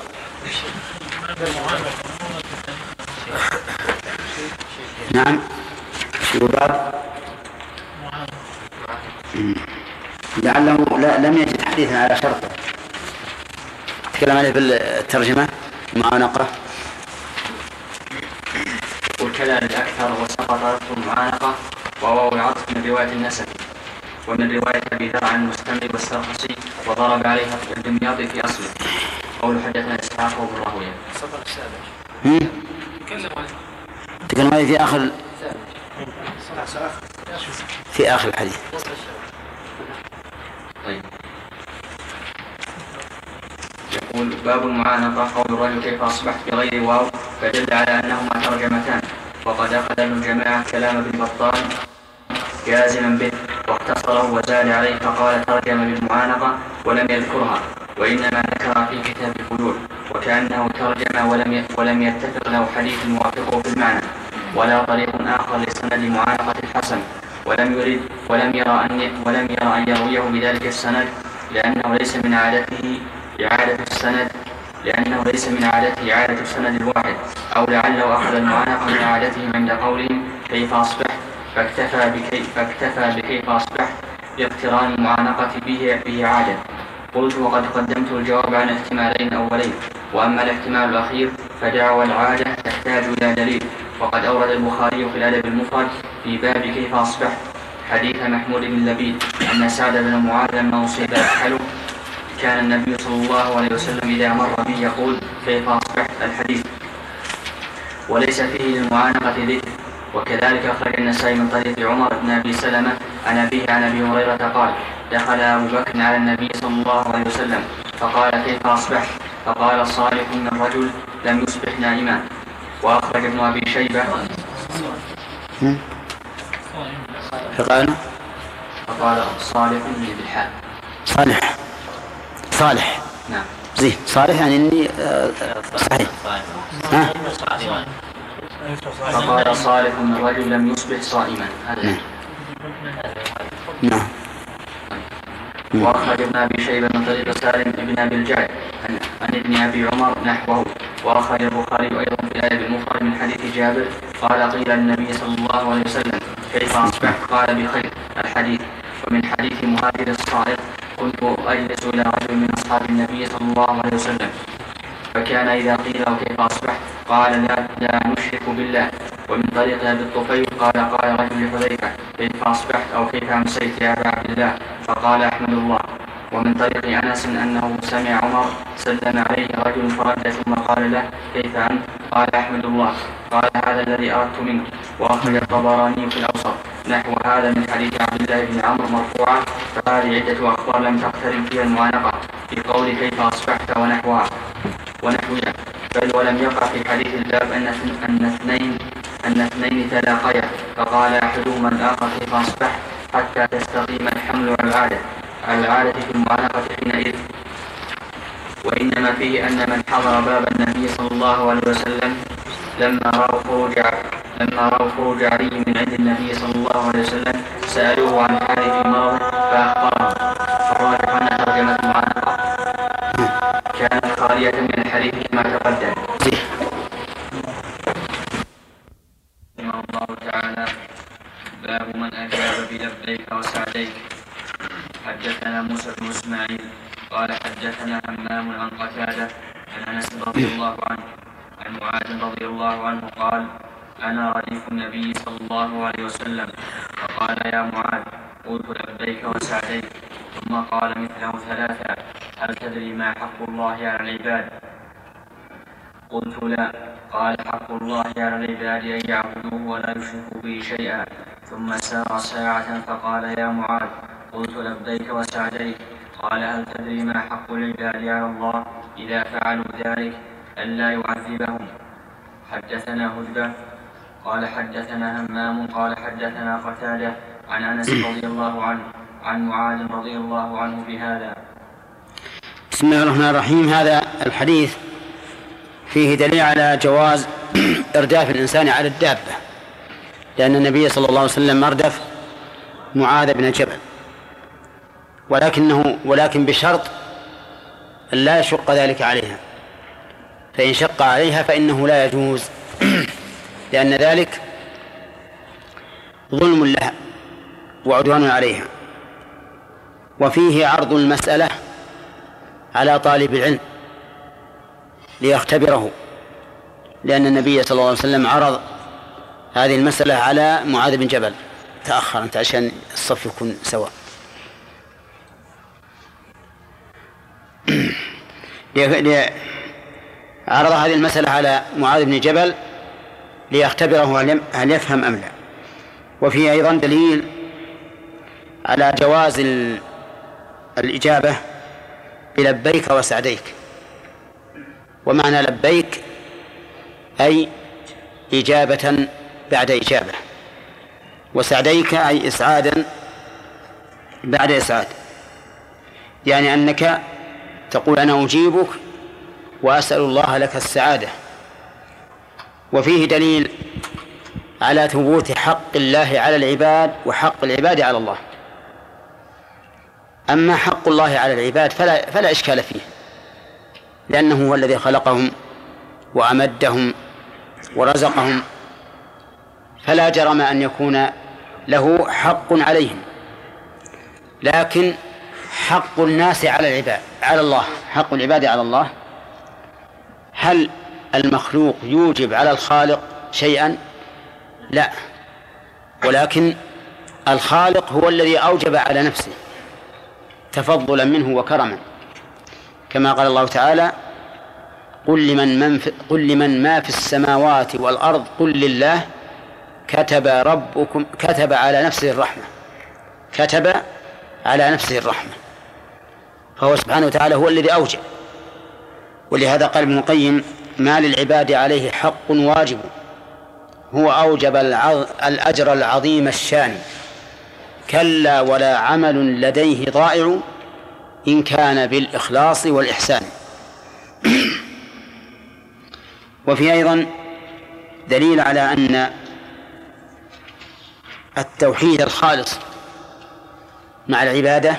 نعم. شو باب؟ لعله لا لم يجد حديثا على شرطه. تكلم عليه بالترجمة مع نقرة. وكذا الأكثر وسقط المعانقة وواو العطف من رواية النسب، ومن رواية أبي ذر عن المستمر والسرخسي وضرب عليها الدمياطي في أصله. قول حدثنا إسحاق بن راهويه. السطر السابع. تكلم عليه في آخر في آخر الحديث. طيب. يقول باب المعانقة قول الرجل كيف أصبحت بغير واو، فدل على أنهما ترجمتان، وقد أخذ الجماعة كلام ابن بطال جازما به واختصره وزاد عليه فقال ترجم بالمعانقة ولم يذكرها، وإنما ذكرها في كتاب البيوع، وكأنه ترجم ولم ولم يتفق له حديث موافقه في المعنى ولا طريق آخر لسند معانقة الحسن، ولم يرد ولم يرى أن ولم يرى أن يرويه بذلك السند لأنه ليس من عادته إعادة السند لأنه ليس من عادته إعادة السند الواحد، أو لعله أخذ المعانقة من عادتهم عند قولهم كيف أصبحت فاكتفى بكيف فاكتفى بكيف أصبحت لاقتران المعانقة به به عادة. قلت وقد قدمت الجواب عن احتمالين أولين، وأما الاحتمال الأخير فدعوى العادة تحتاج إلى دليل، وقد أورد البخاري في الأدب المفرد في باب كيف أصبحت حديث محمود بن لبيد أن سعد بن معاذ لما أصيب أكحله كان النبي صلى الله عليه وسلم إذا مر به يقول كيف أصبحت الحديث، وليس فيه للمعانقة ذكر، وكذلك أخرج النسائي من طريق عمر بن أبي سلمة عن أبيه عن أبي هريرة قال دخل أبو بكر على النبي صلى الله عليه وسلم فقال كيف أصبحت؟ فقال صالح من رجل لم يصبح نائما. وأخرج ابن أبي شيبة فقال فقال صالح بالحاء صالح صالح نعم زين صالح يعني إني آه صحيح ها؟ فقال صالح من رجل لم يصبح صائما. هذا نعم. وأخرج ابن أبي شيبة من طريق سالم بن أبي الجعد عن ابن أبي عمر نحوه. وأخرج البخاري أيضا في الآية بالمفرد من حديث جابر قال قيل للنبي صلى الله عليه وسلم كيف أصبحت؟ قال بخير الحديث. ومن حديث مهاجر الصائغ كنت أجلس إلى رجل من أصحاب النبي صلى الله عليه وسلم فكان إذا قيل له كيف أصبحت قال لا, لا نشرك بالله. ومن طريق أبي الطفيل قال قال رجل لحذيفة كيف أصبحت أو كيف أمسيت يا أبا عبد الله فقال أحمد الله. ومن طريق أنس أنه سمع عمر سلم عليه رجل فرد ثم قال له كيف أنت؟ قال أحمد الله. قال هذا الذي أردت منك. وأخرج الطبراني في الأوسط نحو هذا من حديث عبد الله بن عمرو مرفوعا فهذه عدة أخبار لم تقترن فيها المعانقة في قول كيف أصبحت ونحوها ونحوها بل ولم يقع في حديث الباب أن أن اثنين أن اثنين تلاقيا فقال أحدهما الآخر كيف أصبحت حتى تستقيم الحمل على العادة على العادة في المعانقة حينئذ. وإنما فيه أن من حضر باب النبي صلى الله عليه وسلم لما رأوا خروج لما رأوا خروج علي من عند النبي صلى الله عليه وسلم سألوه عن حاله في مرض فأخبرهم. فالراجح أن ترجمة المعانقة كانت خالية من الحديث كما تقدم. رحمه الله تعالى باب من أجاب بلبيك وسعديك. حدثنا موسى بن إسماعيل قال حدثنا همام عن قتادة عن أنس رضي الله عنه عن معاذ رضي الله عنه قال أنا رديف النبي صلى الله عليه وسلم فقال يا معاذ قلت لبيك وسعديك ثم قال مثله ثلاثة هل تدري ما حق الله على العباد؟ قلت لا. قال حق الله على العباد أن يعبدوه ولا يشركوا به شيئا. ثم سار ساعة فقال يا معاذ قلت لبيك وسعديك. قال هل تدري ما حق العباد على الله إذا فعلوا ذلك ألا يعذبهم؟ حدثنا هدبة قال حدثنا همام قال حدثنا قتادة عن أنس رضي الله عنه عن معاذ رضي الله عنه بهذا. بسم الله الرحمن الرحيم. هذا الحديث فيه دليل على جواز إرداف الإنسان على الدابة، لأن النبي صلى الله عليه وسلم أردف معاذ بن جبل، ولكنه ولكن بشرط أن لا يشق ذلك عليها، فإن شق عليها فإنه لا يجوز لأن ذلك ظلم لها وعدوان عليها. وفيه عرض المسألة على طالب العلم ليختبره، لأن النبي صلى الله عليه وسلم عرض هذه المسألة على معاذ بن جبل. تأخر أنت عشان الصف يكون سواء. عرض هذه المسألة على معاذ بن جبل ليختبره هل يفهم أم لا. وفيه أيضا دليل على جواز الإجابة بلبيك وسعديك. ومعنى لبيك أي إجابة بعد إجابة، وسعديك أي إسعادا بعد إسعاد، يعني أنك تقول أنا أجيبك وأسأل الله لك السعادة. وفيه دليل على ثبوت حق الله على العباد وحق العباد على الله. أما حق الله على العباد فلا, فلا إشكال فيه، لأنه هو الذي خلقهم وأمدهم ورزقهم، فلا جرم أن يكون له حق عليهم. لكن حق الناس على العباد على الله، حق العباد على الله، هل المخلوق يوجب على الخالق شيئا؟ لا، ولكن الخالق هو الذي أوجب على نفسه تفضلا منه وكرما، كما قال الله تعالى قل لمن, من في قل لمن ما في السماوات والأرض قل لله كتب ربكم كتب على نفسه الرحمة كتب على نفسه الرحمة، فهو سبحانه وتعالى هو الذي أوجب. ولهذا قال ابن القيم: ما للعباد عليه حق واجب، هو أوجب الأجر العظيم الشان، كلا ولا عمل لديه ضائع إن كان بالإخلاص والإحسان. وفي أيضا دليل على أن التوحيد الخالص مع العبادة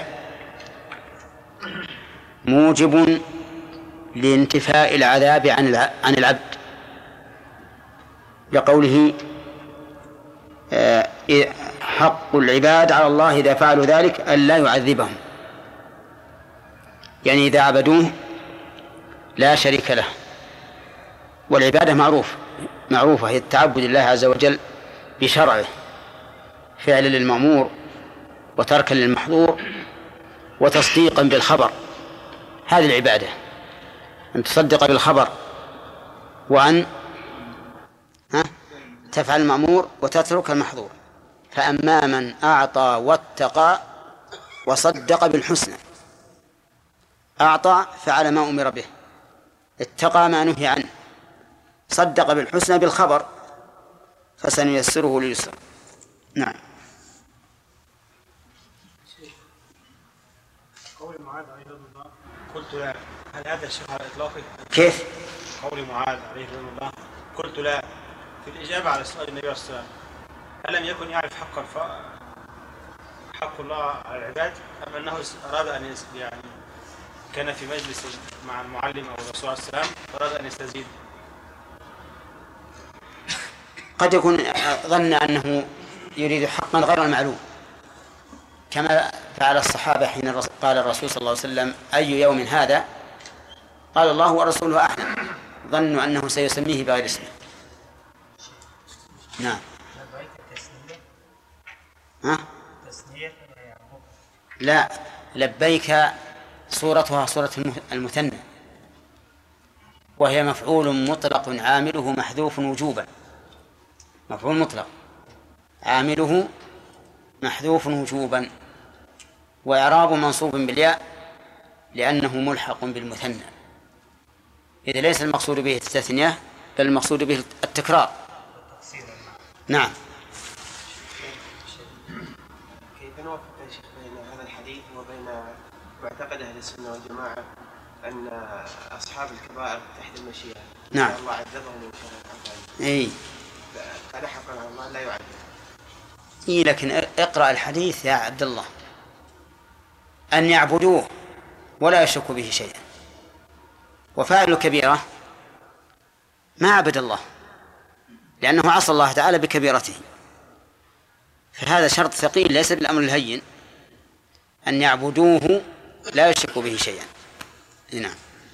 موجب لانتفاء العذاب عن العبد، لقوله: حق العباد على الله إذا فعلوا ذلك أن لا يعذبهم، يعني إذا عبدوه لا شريك له. والعبادة معروف معروفة هي التعبد لله عز وجل بشرعه، فعلا للمأمور وتركا للمحظور وتصديقا بالخبر. هذه العبادة، أن تصدق بالخبر، وأن تفعل المأمور وتترك المحظور. فأما من أعطى واتقى وصدق بالحسنى، أعطى فعل ما أمر به، اتقى ما نهي عنه، صدق بالحسنى بالخبر، فسنيسره لليسر. نعم. قول معاذ عليه رضي الله قلت لا، هل هذا الشيء على إطلاقه؟ كيف؟ قول معاذ عليه رضي الله قلت لا في الإجابة على سؤال النبي صلى الله عليه وسلم: هل لم يكن يعرف حق الف... حق الله على العباد، أم أنه أراد أن يس... يعني كان في مجلس مع المعلم أو الرسول عليه السلام أراد أن يستزيد؟ قد يكون ظن أنه يريد حقا غير المعلوم، كما فعل الصحابة حين قال الرسول صلى الله عليه وسلم: أي يوم هذا؟ قال: الله ورسوله أعلم. ظنوا أنه سيسميه بغير اسمه. نعم. ها؟ لا، لبيك صورتها صورة المثنى، وهي مفعول مطلق عامله محذوف وجوبا. مفعول مطلق عامله محذوف وجوبا، وإعراب منصوب بالياء لأنه ملحق بالمثنى، إذا ليس المقصود به التثنية بل المقصود به التكرار. نعم. كيف نوفق يا شيخ بين هذا الحديث وبين معتقد أهل السنة والجماعة أن أصحاب الكبائر تحت المشيئة؟ نعم. الله عذبهم وإن شاء الله. إيه. هذا حقا على الله لا يعذب. إيه، لكن اقرأ الحديث يا عبد الله: أن يعبدوه ولا يشركوا به شيئا. وفاعل الكبيرة ما عبد الله، لأنه عصى الله تعالى بكبيرته، فهذا شرط ثقيل ليس بالأمر الهين، أن يعبدوه لا يشركوا به شيئا. نعم.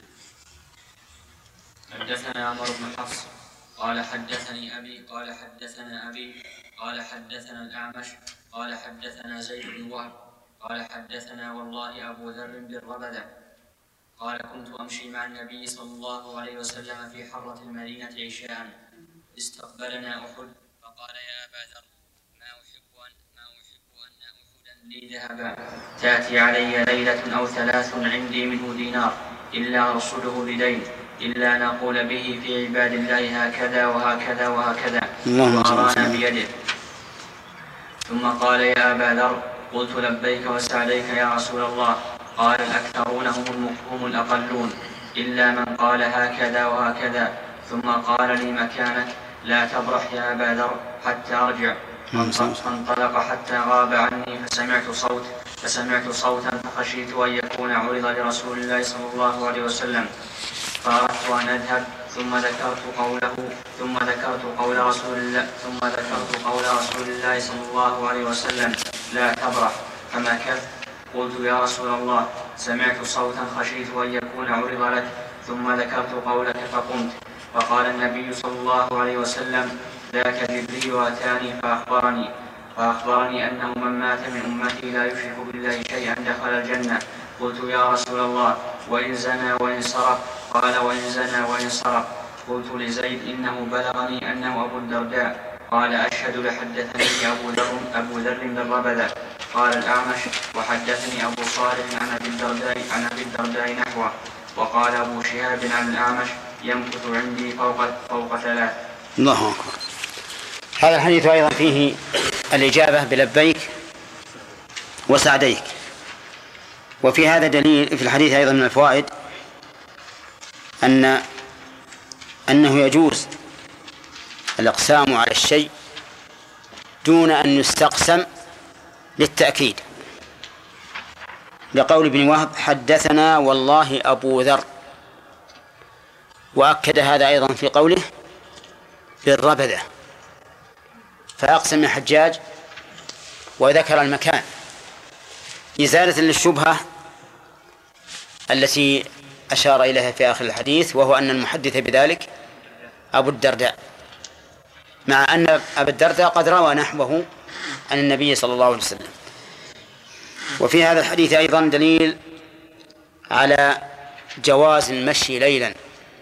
حدثنا عمرو بن حفص قال حدثني أبي قال حدثنا أبي قال حدثنا الأعمش قال حدثنا زيد بن وهب قال حدثنا والله أبو ذر بالربدة قال: كنت أمشي مع النبي صلى الله عليه وسلم في حرة المدينة عشاء، استقبلنا أحد، فقال: يا أبا ذر، ما أحب أن ما أحب أن أحدا لي ذهبا تأتي علي ليلة أو ثلاث عندي منه دينار إلا أرصده بدين، إلا نقول به في عباد الله هكذا وهكذا وهكذا، وأرانا بيده. ثم قال: يا أبا ذر، قلت: لبيك وسعديك يا رسول الله. قال: الأكثرون هم هم الأقلون، إلا من قال هكذا وهكذا. ثم قال لي مكانك لا تبرح يا أبا ذر حتى أرجع. فانطلق حتى غاب عني، فسمعت صوت فسمعت صوتا فخشيت أن يكون عرض لرسول الله صلى الله عليه وسلم، فأردت أن أذهب، ثم ذكرت قوله ثم ذكرت قول رسول الله ثم ذكرت قول رسول الله صلى الله عليه وسلم: لا تبرح. فمكثت. قلت: يا رسول الله، سمعت صوتا خشيت أن يكون عرض لك. ثم ذكرت قولك فقمت. فقال النبي صلى الله عليه وسلم: ذاك جبريل أتاني فأخبرني فأخبرني أنه من مات من أمتي لا يشرك بالله شيئا دخل الجنة. قلت: يا رسول الله، وإن زنى وإن سرق؟ قال: وإن زنى وإن سرق. قلت لزيد: إنه بلغني أنه أبو الدرداء. قال أشهد لحدثني أبو ذر أبو ذر بن ربذة. قال الأعمش وحدثني أبو صالح عن أبي الدرداء عن أبي الدرداء نحوه. وقال أبو شهاب عن الأعمش يمكث عندي فوق فوق ثلاث. الله أكبر. هذا الحديث أيضا فيه الإجابة بلبيك وسعديك. وفي هذا دليل في الحديث أيضا من الفوائد أن أنه يجوز الإقسام على الشيء دون أن يستقسم للتأكيد، لقول ابن وهب حدثنا والله أبو ذر، وأكد هذا أيضا في قوله بالربذة، فأقسم الحجاج وذكر المكان إزالة للشبهة التي أشار إليها في آخر الحديث، وهو أن المحدث بذلك أبو الدرداء، مع أن أبا الدرداء قد روى نحوه عن النبي صلى الله عليه وسلم. وفي هذا الحديث أيضا دليل على جواز المشي ليلا،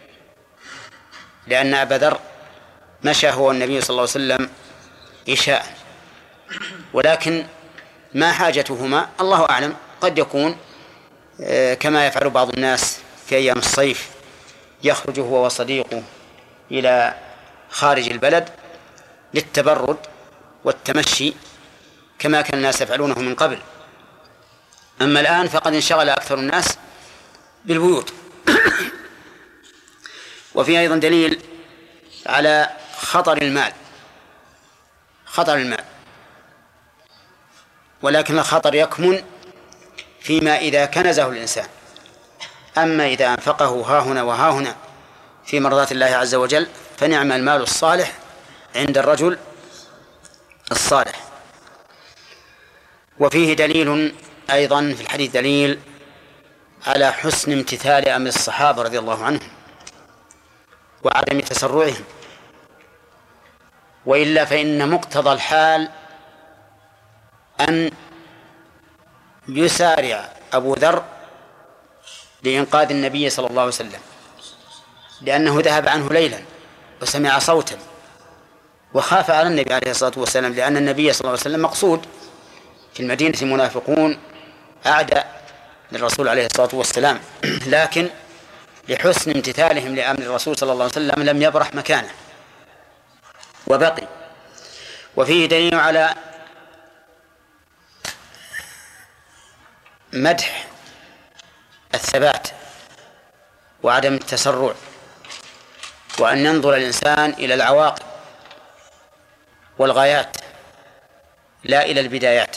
لأن أبا ذر مشى هو النبي صلى الله عليه وسلم عشاء، ولكن ما حاجتهما الله أعلم، قد يكون كما يفعل بعض الناس في أيام الصيف، يخرج هو وصديقه إلى خارج البلد للتبرد والتمشي كما كان الناس يفعلونه من قبل. أما الآن فقد انشغل أكثر الناس بالبيوت. وفي أيضا دليل على خطر المال خطر المال ولكن الخطر يكمن فيما إذا كنزه الإنسان، أما إذا أنفقه ها هنا وها هنا في مرضات الله عز وجل فنعم المال الصالح عند الرجل الصالح. وفيه دليل أيضا في الحديث دليل على حسن امتثال أمر الصحابة رضي الله عنهم وعدم تسرعهم، وإلا فإن مقتضى الحال أن يسارع أبو ذر لإنقاذ النبي صلى الله عليه وسلم، لأنه ذهب عنه ليلا وسمع صوتا وخاف على النبي عليه الصلاة والسلام، لأن النبي صلى الله عليه وسلم مقصود. في المدينة منافقون أعداء للرسول عليه الصلاة والسلام، لكن لحسن امتثالهم لأمر الرسول صلى الله عليه وسلم لم يبرح مكانه وبقي. وفيه دليل على مدح الثبات وعدم التسرع، وأن ينظر الإنسان إلى العواقب والغايات لا إلى البدايات.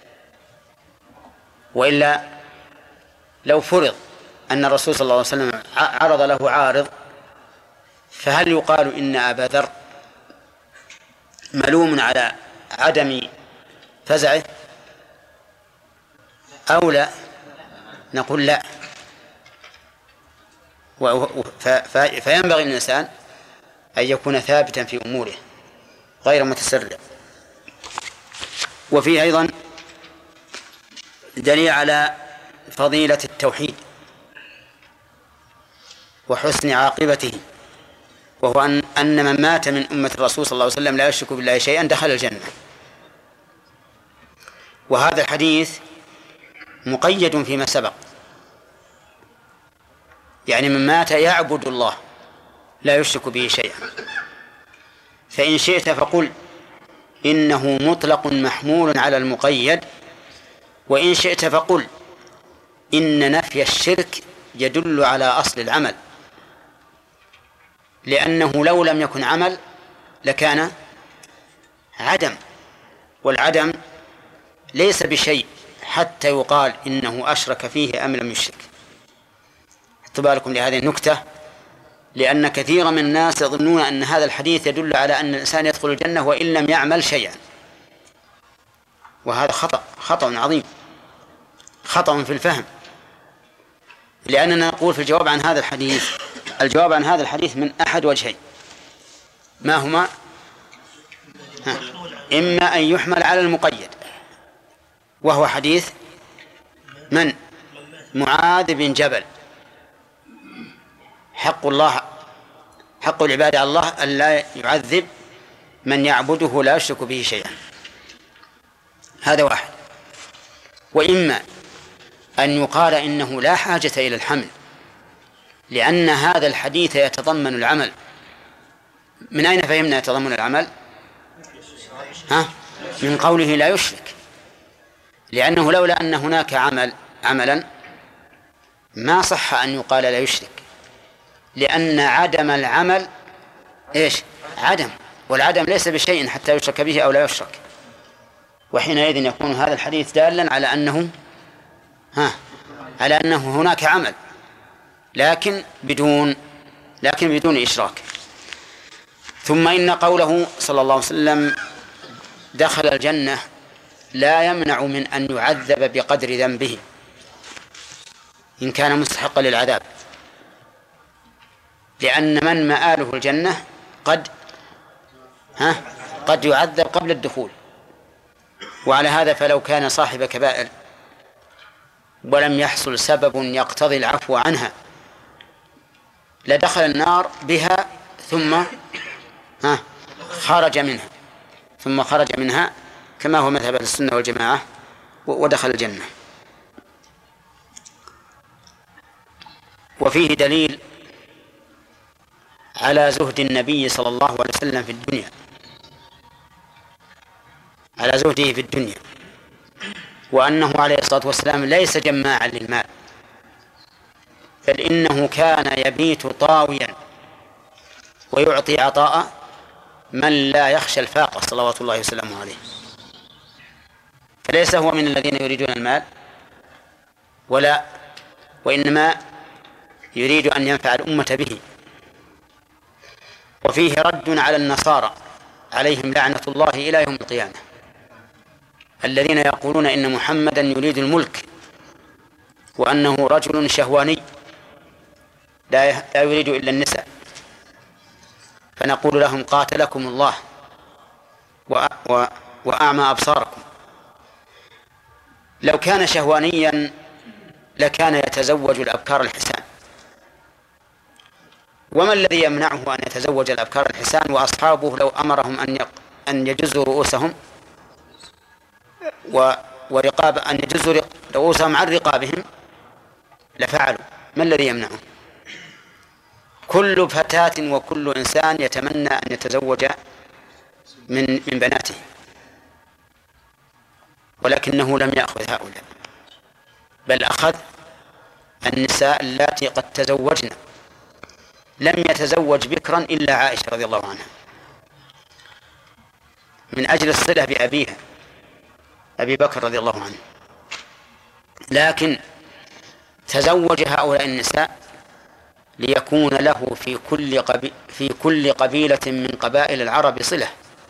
وإلا لو فرض أن الرسول صلى الله عليه وسلم عرض له عارض، فهل يقال إن أبا ذر ملوم على عدم فزعه أو لا؟ نقول لا. فينبغي الإنسان أن يكون ثابتا في أموره غير متسرع. وفيه أيضا دليل على فضيلة التوحيد وحسن عاقبته، وهو أن أن من مات من أمة الرسول صلى الله عليه وسلم لا يشرك بالله شيئا دخل الجنة. وهذا الحديث مقيد فيما سبق، يعني من مات يعبد الله لا يشرك به شيئا. فإن شئت فقل إنه مطلق محمول على المقيد، وإن شئت فقل إن نفي الشرك يدل على أصل العمل، لأنه لو لم يكن عمل لكان عدم، والعدم ليس بشيء حتى يقال إنه أشرك فيه أم لم يشرك. اعتبروا بالكم لهذه النكتة، لأن كثيرا من الناس يظنون أن هذا الحديث يدل على أن الإنسان يدخل الجنة وإن لم يعمل شيئا، وهذا خطأ خطأ عظيم، خطأ في الفهم. لأننا نقول في الجواب عن هذا الحديث، الجواب عن هذا الحديث من أحد وجهين، ما هما؟ ها. إما أن يحمل على المقيد، وهو حديث من؟ معاذ بن جبل، حق الله حق العباد على الله أن لا يعذب من يعبده لا يشرك به شيئا. هذا واحد. وإما أن يقال إنه لا حاجة إلى الحمل، لأن هذا الحديث يتضمن العمل. من أين فهمنا يتضمن العمل؟ ها؟ من قوله لا يشرك، لأنه لولا أن هناك عمل عملا ما صح أن يقال لا يشرك، لأن عدم العمل إيش؟ عدم، والعدم ليس بشيء حتى يشرك به أو لا يشرك. وحينئذ يكون هذا الحديث دالا على أنه ها على أنه هناك عمل، لكن بدون لكن بدون إشراك. ثم إن قوله صلى الله عليه وسلم دخل الجنة لا يمنع من أن يعذب بقدر ذنبه إن كان مستحقا للعذاب، لأن من مآله الجنة قد ها قد يعذب قبل الدخول. وعلى هذا فلو كان صاحب كبائر ولم يحصل سبب يقتضي العفو عنها لدخل النار بها ثم ها خرج منها ثم خرج منها كما هو مذهب السنة والجماعة ودخل الجنة. وفيه دليل على زهد النبي صلى الله عليه وسلم في الدنيا على زهده في الدنيا وأنه عليه الصلاة والسلام ليس جماعا للمال، بل إنه كان يبيت طاويا ويعطي عطاء من لا يخشى الفاقة صلوات الله وسلامه عليه. فليس هو من الذين يريدون المال ولا، وإنما يريد أن ينفع الأمة به. وفيه رد على النصارى عليهم لعنة الله إلى يوم القيامة، الذين يقولون إن محمدا يريد الملك وأنه رجل شهواني لا يريد إلا النساء. فنقول لهم قاتلكم الله وأعمى أبصاركم. لو كان شهوانيا لكان يتزوج الأبكار الحسان، وما الذي يمنعه أن يتزوج الأبكار الحسان وأصحابه لو أمرهم أن أن يجزوا رؤوسهم ورقاب أن يجزوا رؤوسهم عن رقابهم لفعلوا؟ ما الذي يمنعه؟ كل فتاة وكل إنسان يتمنى أن يتزوج من من بناته، ولكنه لم يأخذ هؤلاء، بل أخذ النساء اللاتي قد تزوجن. لم يتزوج بكرا إلا عائشة رضي الله عنها من أجل الصلة بأبيها أبي بكر رضي الله عنه، لكن تزوج هؤلاء النساء ليكون له في كل قبي في كل قبيلة من قبائل العرب صلة،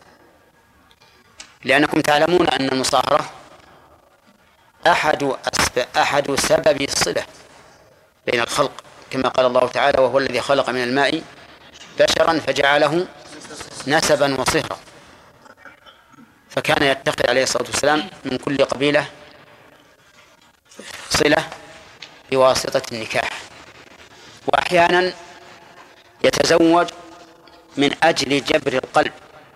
لأنكم تعلمون أن المصاهرة أحد أسباب أحد سبب الصلة بين الخلق، كما قال الله تعالى: وهو الذي خلق من الماء بشرا فجعله نسبا وصهرا. فكان يتخذ عليه الصلاة والسلام من كل قبيلة صلة بواسطة النكاح، وأحيانا يتزوج من أجل جبر القلب.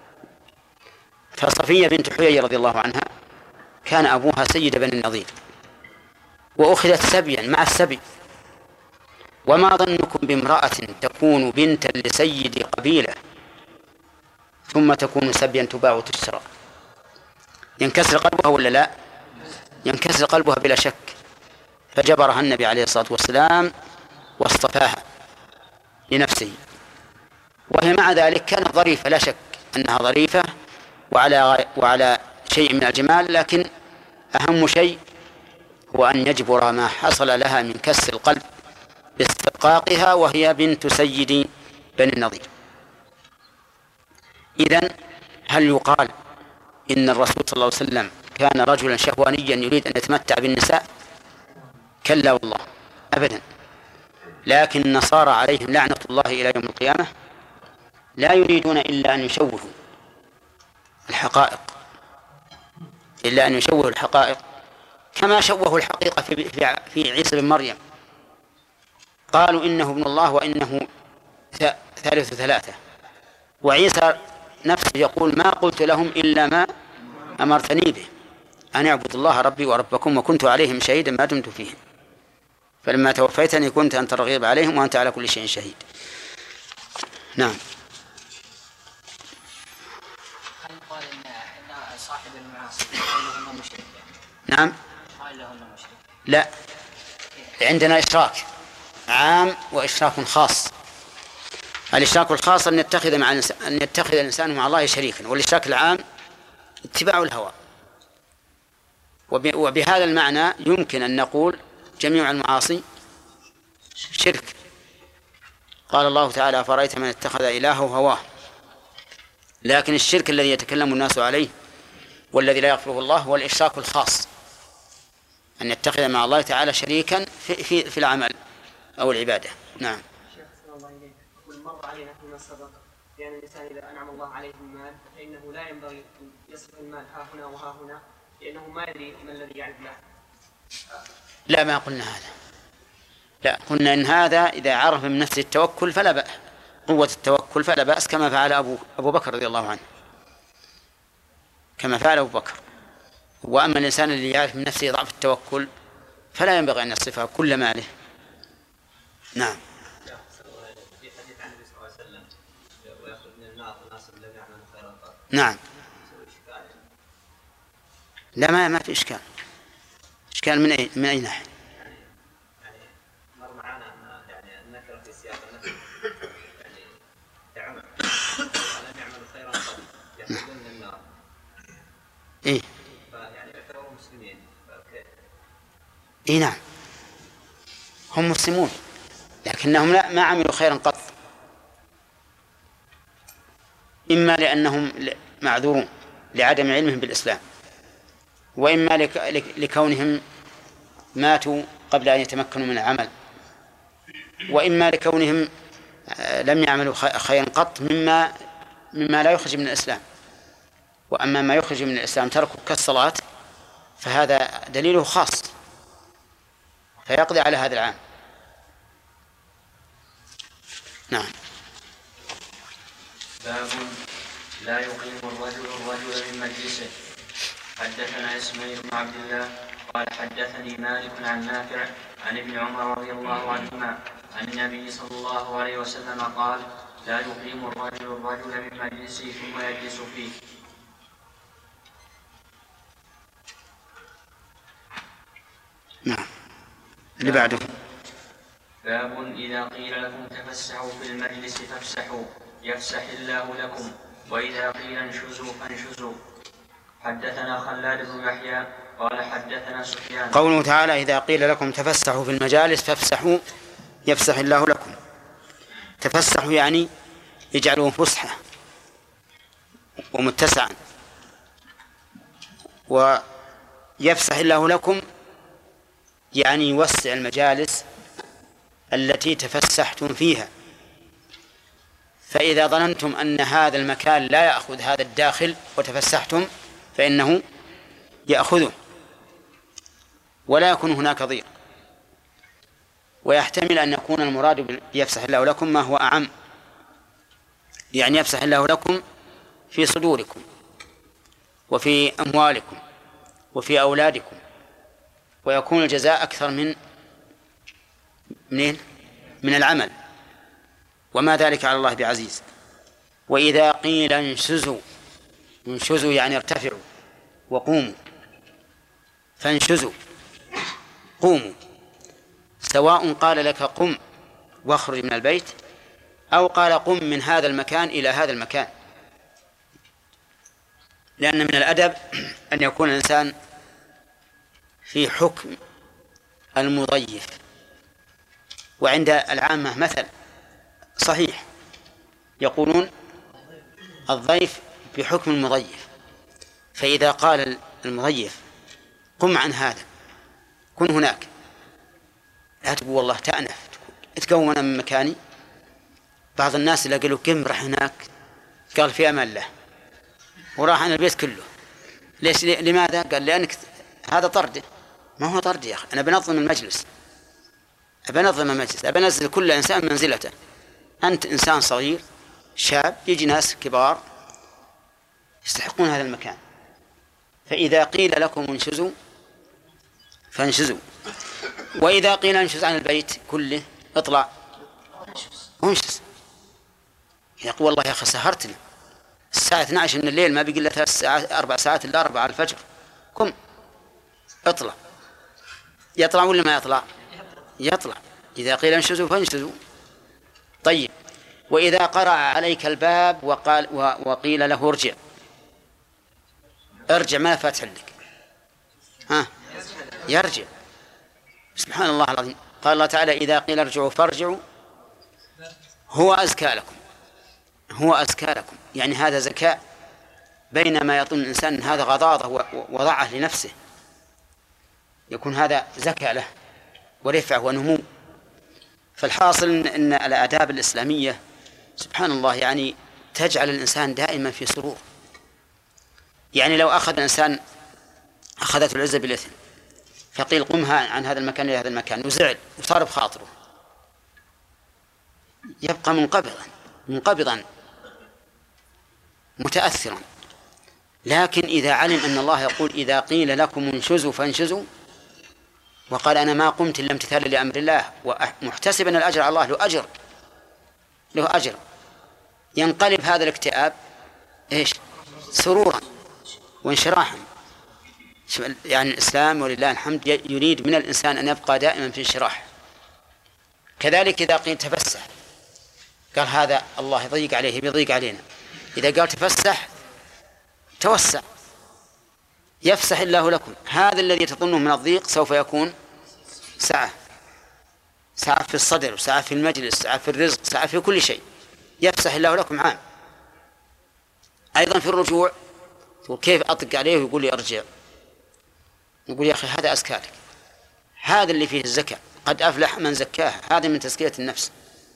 فصفية بنت حيي رضي الله عنها كان أبوها سيد بني النضير وأخذت سبيا مع السبي، وما ظنكم بامرأة تكون بنتا لسيد قبيلة ثم تكون سبيا تباع وتشترى؟ ينكسر قلبها ولا لا؟ ينكسر قلبها بلا شك. فجبرها النبي عليه الصلاة والسلام واصطفاها لنفسه، وهي مع ذلك كانت ظريفة، لا شك أنها ظريفة وعلى وعلى شيء من الجمال، لكن أهم شيء هو أن يجبر ما حصل لها من كسر القلب باسترقاقها وهي بنت سيد بني النضير. إذن هل يقال إن الرسول صلى الله عليه وسلم كان رجلا شهوانيا يريد أن يتمتع بالنساء؟ كلا والله أبدا. لكن النصارى عليهم لعنة الله إلى يوم القيامة لا يريدون إلا أن يشوهوا الحقائق إلا أن يشوهوا الحقائق كما شوهوا الحقيقة في في عيسى بن مريم. قالوا إنه ابن الله وإنه ثالث ثلاثة، وعيسى نفسه يقول ما قلت لهم إلا ما أمرتني به أن اعبدوا الله ربي وربكم وكنت عليهم شهيدا ما دمت فيهم فلما توفيتني كنت أنت الرقيب عليهم وأنت على كل شيء شهيد. نعم. قال إن صاحب المعاصي قال مشرك. نعم. قال له مشرك. لا، عندنا إشراك عام وإشراك خاص. الإشراك الخاص أن يتخذ مع أن يتخذ الإنسان مع الله شريكا، والإشراك العام اتباع الهوى. وبهذا المعنى يمكن أن نقول جميع المعاصي شرك. قال الله تعالى أفرأيت من اتخذ إلهه هواه. لكن الشرك الذي يتكلم الناس عليه والذي لا يغفره الله هو الإشراك الخاص، أن يتخذ مع الله تعالى شريكا في, في, في العمل أو العبادة. نعم. شيخ صلى الله عليه وسلم مر علينا فيما سبق بأن الإنسان إذا أنعم الله عليه المال فإنه لا ينبغي أن يصرف المال ها هنا وها هنا لأنه ما يدري ما الذي يعرف له. لا، ما قلنا هذا. لا، قلنا إن هذا إذا عرف من نفسه التوكل فلا بأس، قوة التوكل فلا بأس، كما فعل أبو, أبو بكر رضي الله عنه، كما فعل أبو بكر. وأما الإنسان الذي يعرف من نفسه ضعف التوكل فلا ينبغي أن يصرفها كل ماله. نعم. نعم. لا، ما ما في إشكال. إشكال من أي من أي ناحية؟ يعني مر معنا أن يعني النكرة في سياق النفي يعني تعمل لم يعملوا خيرا قط يخرجون من النار. إيه. فيعني يعتبروا مسلمين. إيه نعم. هم مسلمون لكنهم لا ما عملوا خيرا قط، إما لأنهم معذورون لعدم علمهم بالإسلام، وإما لكونهم ماتوا قبل أن يتمكنوا من العمل، وإما لكونهم لم يعملوا خيرا قط مما مما لا يخرج من الإسلام. وأما ما يخرج من الإسلام تركه كالصلاة فهذا دليله خاص فيقضي على هذا العام. نعم. باب لا يقيم الرجل الرجل من مجلسه. حدثنا اسماعيل بن عبد الله قال حدثني مالك عن نافع عن ابن عمر رضي الله عنهما عن النبي صلى الله عليه وسلم قال لا يقيم الرجل الرجل من مجلسه ثم يجلس فيه. نعم. اللي بعده. باب إذا قيل لكم تفسحوا في المجلس فافسحوا يفسح الله لكم وإذا قيل انشزوا فانشزوا. حدثنا خلاد بن يحيى قال حدثنا سفيان. قوله تعالى إذا قيل لكم تفسحوا في المجالس فافسحوا يفسح الله لكم. تفسحوا يعني يجعلوه فسحة ومتسعا، ويفسح الله لكم يعني يوسع المجالس التي تفسحتم فيها. فإذا ظننتم أن هذا المكان لا يأخذ هذا الداخل وتفسحتم فإنه يأخذه ولا يكون هناك ضيق. ويحتمل أن يكون المراد بيفسح الله لكم ما هو أعم، يعني يفسح الله لكم في صدوركم وفي أموالكم وفي أولادكم، ويكون الجزاء أكثر من من من العمل، وما ذلك على الله بعزيز. وإذا قيل انشزوا، انشزوا يعني ارتفعوا وقوموا، فانشزوا قوموا، سواء قال لك قم واخرج من البيت أو قال قم من هذا المكان إلى هذا المكان، لأن من الأدب أن يكون الإنسان في حكم المضيف. وعند العامة مثل صحيح يقولون الضيف بحكم المضيف، فإذا قال المضيف قم عن هذا كن هناك، لا تقول والله تأنف تقوم أنا من مكاني. بعض الناس اللي قالوا قم راح هناك قال في أمان الله وراح عن البيت كله. ليش؟ لماذا؟ قال لأنك هذا طرده. ما هو طرد يا أخي، أنا بنظم المجلس، بنظم المجلس، بنزل كل إنسان منزلته. أنت إنسان صغير شاب، يجي ناس كبار يستحقون هذا المكان. فإذا قيل لكم انشزوا فانشزوا، وإذا قيل انشز عن البيت كله اطلع وانشز. يقول والله يا أخي سهرتني الساعة اثنتي عشرة من الليل، ما بقي إلا ثلاث ساعات أربع ساعات إلا أربعة على الفجر، قم اطلع. يطلع ولا ما يطلع؟ يطلع. إذا قيل انشزوا فانشزوا. طيب، وإذا قرأ عليك الباب وقال وقيل له ارجع، ارجع ما فاتح لك، ها يرجع. سبحان الله العظيم. قال الله تعالى إذا قيل ارجعوا فارجعوا هو أزكى لكم، هو أزكى لكم، يعني هذا زكاء، بينما يظن الإنسان أن هذا غضاضة ووضعه لنفسه، يكون هذا زكاء له ورفعه ونمو. فالحاصل أن الآداب الإسلامية سبحان الله يعني تجعل الإنسان دائما في سرور. يعني لو أخذ الإنسان أخذته العزة بالإثم فقيل قمها عن هذا المكان إلى هذا المكان وزعل وصار بخاطره، يبقى منقبضا منقبضا متأثرا. لكن إذا علم أن الله يقول إذا قيل لكم انشزوا فانشزوا، وقال أنا ما قمت إلا امتثالا لأمر الله ومحتسبا الأجر على الله، له أجر له أجر، ينقلب هذا الاكتئاب إيش؟ سرورا وانشراحا. يعني الإسلام ولله الحمد يريد من الإنسان أن يبقى دائما في انشراح. كذلك إذا قيل تفسح، قال هذا الله يضيق عليه بيضيق علينا، إذا قال تفسح توسع، يفسح الله لكم. هذا الذي تظنه من الضيق سوف يكون سعة، سعة في الصدر وسعة في المجلس، سعة في الرزق، سعة في كل شيء، يفسح الله لكم عام. أيضا في الرجوع وكيف أطق عليه ويقول لي أرجع، يقول يا أخي هذا أزكى لك، هذا اللي فيه الزكاة، قد أفلح من زكاها، هذا من تزكية النفس.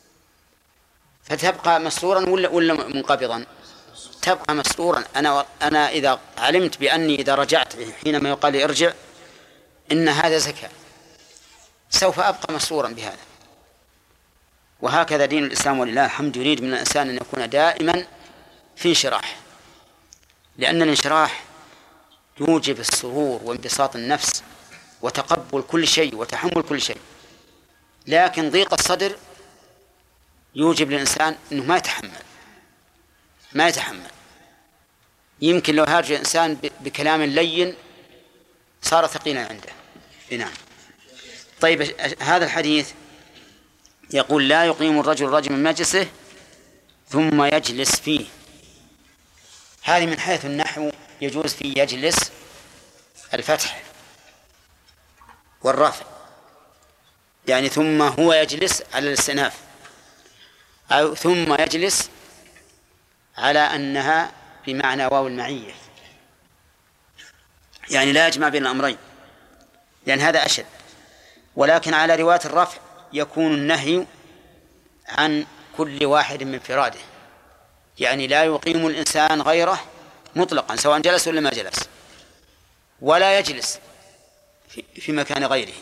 فتبقى مسرورا ولا ولا منقبضا؟ تبقى مسرورا. أنا أنا إذا علمت بأني إذا رجعت حينما يقال لي ارجع إن هذا زكاة، سوف أبقى مسرورا بهذا. وهكذا دين الإسلام ولله الحمد يريد من الإنسان أن يكون دائما في انشراح، لأن الانشراح يوجب السرور وانبساط النفس وتقبل كل شيء وتحمل كل شيء. لكن ضيق الصدر يوجب للإنسان أنه ما يتحمل ما يتحمل يمكن لو هاجر الإنسان بكلام لين صار ثقيلا عنده. نعم. طيب، هذا الحديث يقول لا يقيم الرجل الرجل من مجلسه ثم يجلس فيه. هذه من حيث النحو يجوز فيه يجلس الفتح والرفع، يعني ثم هو يجلس على الاستئناف، أو ثم يجلس على أنها بمعنى واو المعية، يعني لا يجمع بين الأمرين، لأن هذا أشد. ولكن على رواية الرفع يكون النهي عن كل واحد من فراده، يعني لا يقيم الإنسان غيره مطلقا سواء جلس ولا ما جلس، ولا يجلس في مكان غيره.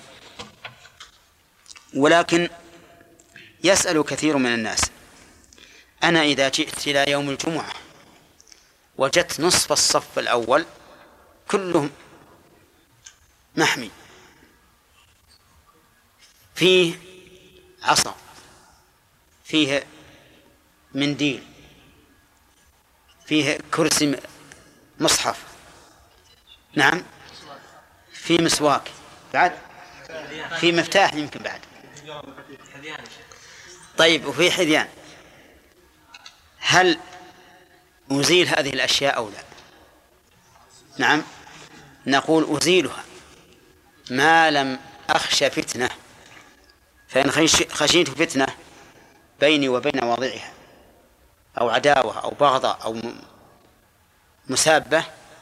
ولكن يسأل كثير من الناس أنا إذا جئت إلى يوم الجمعة وجدت نصف الصف الأول كلهم محمي، فيه عصا، فيه منديل، فيه كرسي مصحف، نعم، فيه مسواك، بعد فيه مفتاح يمكن بعد، طيب، وفيه حذيان. هل أزيل هذه الأشياء أو لا؟ نعم، نقول أزيلها ما لم أخشى فتنة، فإن خشيت فتنة بيني وبين واضعها أو عداوة أو بغضة أو مسابة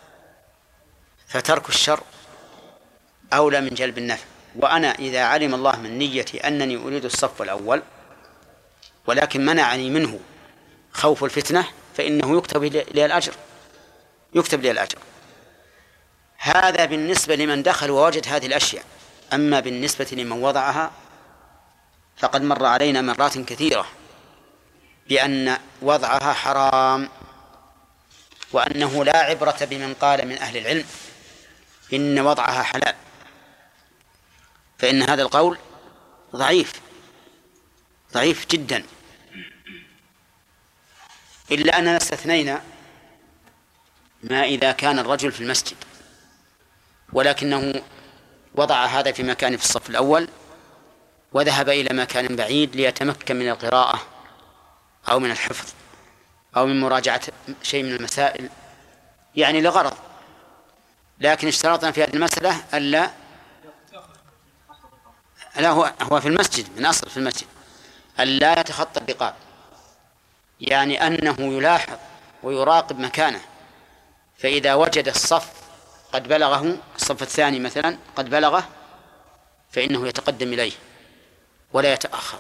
فترك الشر أولى من جلب النفع. وأنا إذا علم الله من نيتي أنني أريد الصف الأول ولكن منعني منه خوف الفتنة فإنه يكتب لي الأجر يكتب لي الأجر. هذا بالنسبة لمن دخل ووجد هذه الأشياء. أما بالنسبة لمن وضعها فقد مر علينا مرات كثيرة بأن وضعها حرام وأنه لا عبرة بمن قال من أهل العلم إن وضعها حلال، فإن هذا القول ضعيف ضعيف جدا، إلا أننا استثنينا ما إذا كان الرجل في المسجد ولكنه وضع هذا في مكان في الصف الأول وذهب إلى مكان بعيد ليتمكن من القراءة أو من الحفظ أو من مراجعة شيء من المسائل، يعني لغرض، لكن اشترطنا في هذه المسألة ألا لا هو هو في المسجد من أصل في المسجد ألا يتخطى الرقاب، يعني أنه يلاحظ ويراقب مكانه، فإذا وجد الصف قد بلغه، الصف الثاني مثلا قد بلغه، فإنه يتقدم إليه ولا يتأخر.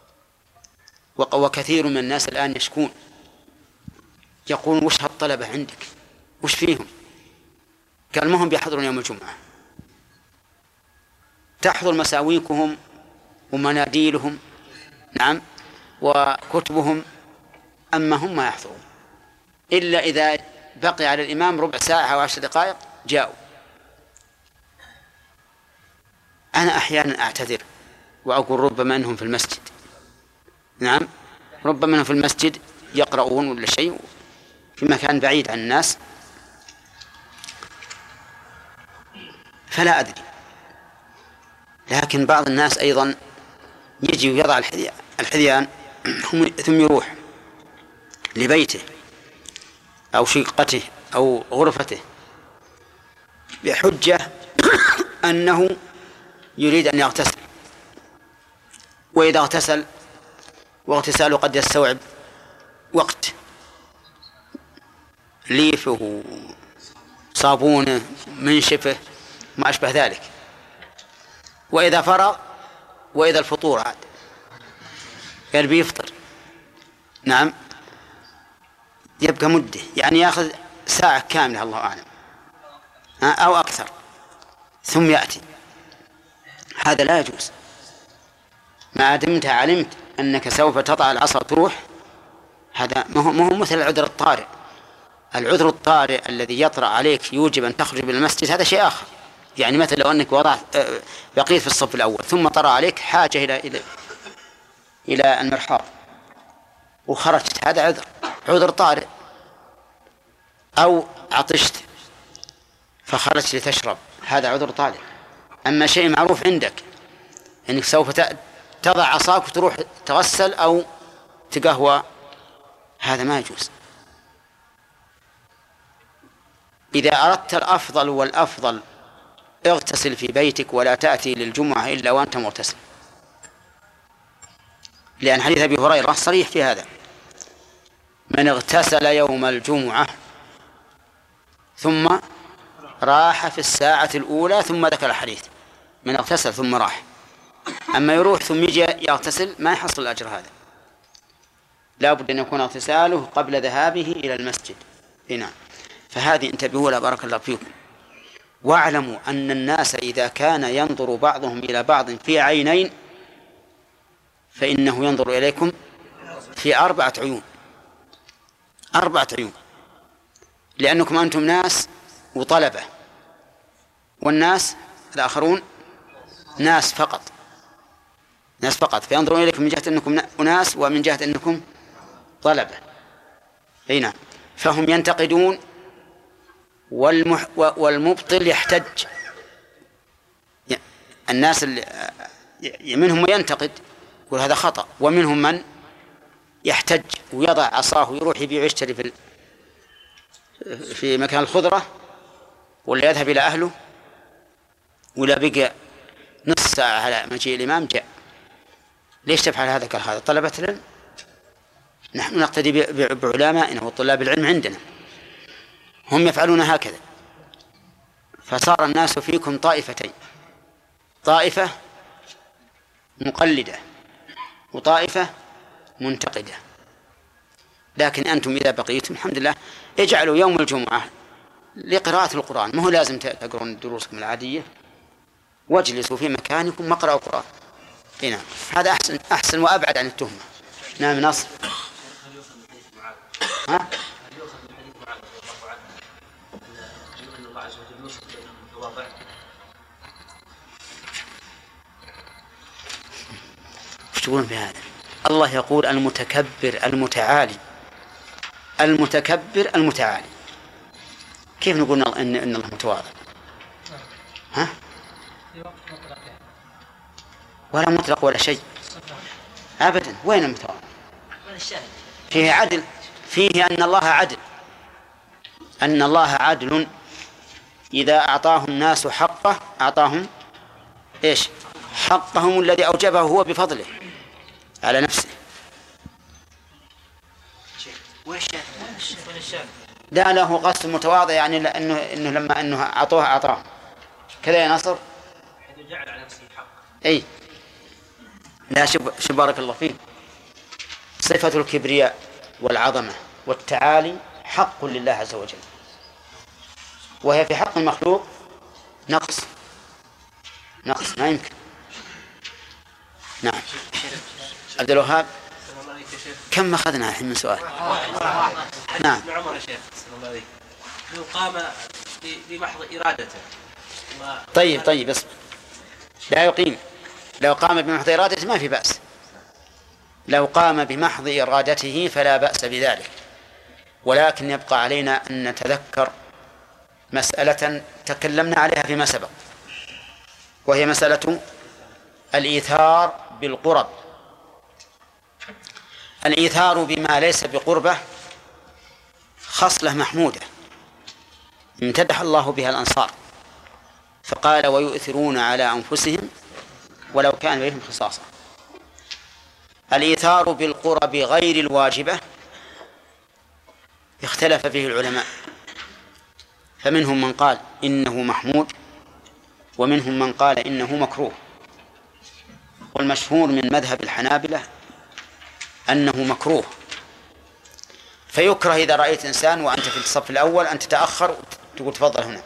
وكثير من الناس الآن يشكون يقول وش هالطلبة عندك وش فيهم؟ قال ما هم بيحضرون يوم الجمعة، تحضر مساويكهم ومناديلهم نعم وكتبهم، أما هم ما يحضرون إلا إذا بقي على الإمام ربع ساعة أو عشر دقائق جاءوا. أنا أحيانا أعتذر وأقول ربما أنهم في المسجد، نعم ربما أنهم في المسجد يقرؤون ولا شيء في مكان بعيد عن الناس، فلا أدري. لكن بعض الناس أيضا يجي ويضع الحذيان ثم يروح لبيته أو شقته أو غرفته بحجة أنه يريد أن يغتسل، وإذا اغتسل واغتساله قد يستوعب وقت، ليفه صابونه منشفه ما أشبه ذلك، وإذا فرغ وإذا الفطور عاد قال بيفطر نعم يبقى مدة، يعني يأخذ ساعة كاملة الله أعلم أو أكثر ثم يأتي. هذا لا يجوز، ما دمت علمت أنك سوف تضع العصا تروح، هذا ما هو مثل العذر الطارئ. العذر الطارئ الذي يطرأ عليك يوجب أن تخرج من المسجد هذا شيء آخر، يعني مثل لو أنك وضعت بقيت في الصف الأول ثم طرأ عليك حاجة إلى إلى إلى المرحاض وخرجت، هذا عذر عذر طارئ. أو عطشت فخرجت لتشرب، هذا عذر طارئ. أما شيء معروف عندك أنك سوف تضع عصاك وتروح تغسل أو تقهوى، هذا ما يجوز. إذا أردت الأفضل والأفضل اغتسل في بيتك ولا تأتي للجمعة إلا وأنت مغتسل، لأن حديث أبي هريرة صريح في هذا: من اغتسل يوم الجمعة ثم راح في الساعة الأولى، ثم ذكر الحديث من اغتسل ثم راح. أما يروح ثم يجي يغتسل ما يحصل الأجر هذا، لا بد أن يكون اغتساله قبل ذهابه إلى المسجد. هنا فهذه انتبهوا لها بارك الله فيكم. واعلموا أن الناس إذا كان ينظر بعضهم إلى بعض في عينين فإنه ينظر إليكم في أربعة عيون، أربعة عيون، لأنكم أنتم ناس وطلبة، والناس الآخرون ناس فقط، ناس فقط، فينظرون إليكم من جهة أنكم أناس ومن جهة أنكم طلبة. هنا فهم ينتقدون والمح والمبطل يحتج. الناس اللي منهم من ينتقد يقول هذا خطأ، ومنهم من يحتج ويضع عصاه ويروح يبيع ويشتري في في مكان الخضرة، ولا يذهب إلى أهله، ولا بقى نص ساعة على مجيء الإمام جاء. ليش تفعل هذا؟ قال هذا طلبة العلم، نحن نقتدي بعلمائنا وطلاب العلم عندنا، هم يفعلون هكذا. فصار الناس فيكم طائفتين، طائفة مقلدة وطائفة منتقدة. لكن أنتم إذا بقيتم الحمد لله اجعلوا يوم الجمعة لقراءة القرآن، ما هو لازم تقرون دروسكم العادية، واجلسوا في مكانكم واقرأوا القرآن. هنا هذا أحسن أحسن وأبعد عن التهمة. نعم نصر. ها؟ الله عز وجل يوصف بين المتواضع؟ ايش تقولون في هذا؟ الله يقول المتكبر المتعالي، المتكبر المتعالي، كيف نقول ان ان الله متواضع؟ ها؟ ولا مطلق ولا شيء ابدا. وين المتواضع؟ فيه عدل، فيه ان الله عدل، ان الله عدل، اذا اعطاه الناس حقه اعطاهم ايش؟ حقهم الذي اوجبه هو بفضله على نفسه. لا له قصد متواضع، يعني لأنه إنه لما إنه أعطوه أعطاه كذا يا نصر. حيث جعل على نفسه حق. أي لا، شب شب بارك الله فيه. صفة الكبرياء والعظمة والتعالي حق لله عز وجل، وهي في حق المخلوق نقص نقص ما يمكن. نعم. عبد الوهاب، كم أخذنا الحين من سؤال؟ نعم. عمر يا شيخ صلى الله عليه لو قام بمحض إرادته. طيب طيب اصبر. لا يقيم. لو قام بمحض إرادته ما في بأس. لو قام بمحض إرادته فلا بأس بذلك، ولكن يبقى علينا أن نتذكر مسألة تكلمنا عليها فيما سبق، وهي مسألة الإيثار بالقرب. الإيثار بما ليس بقربة خصلة محمودة امتدح الله بها الأنصار، فقال ويؤثرون على أنفسهم ولو كان بهم خصاصة. الإيثار بالقرب غير الواجبة اختلف فيه العلماء، فمنهم من قال إنه محمود، ومنهم من قال إنه مكروه. والمشهور من مذهب الحنابلة أنه مكروه، فيكره إذا رأيت إنسان وأنت في الصف الأول أن تتأخر تقول تفضل هنا.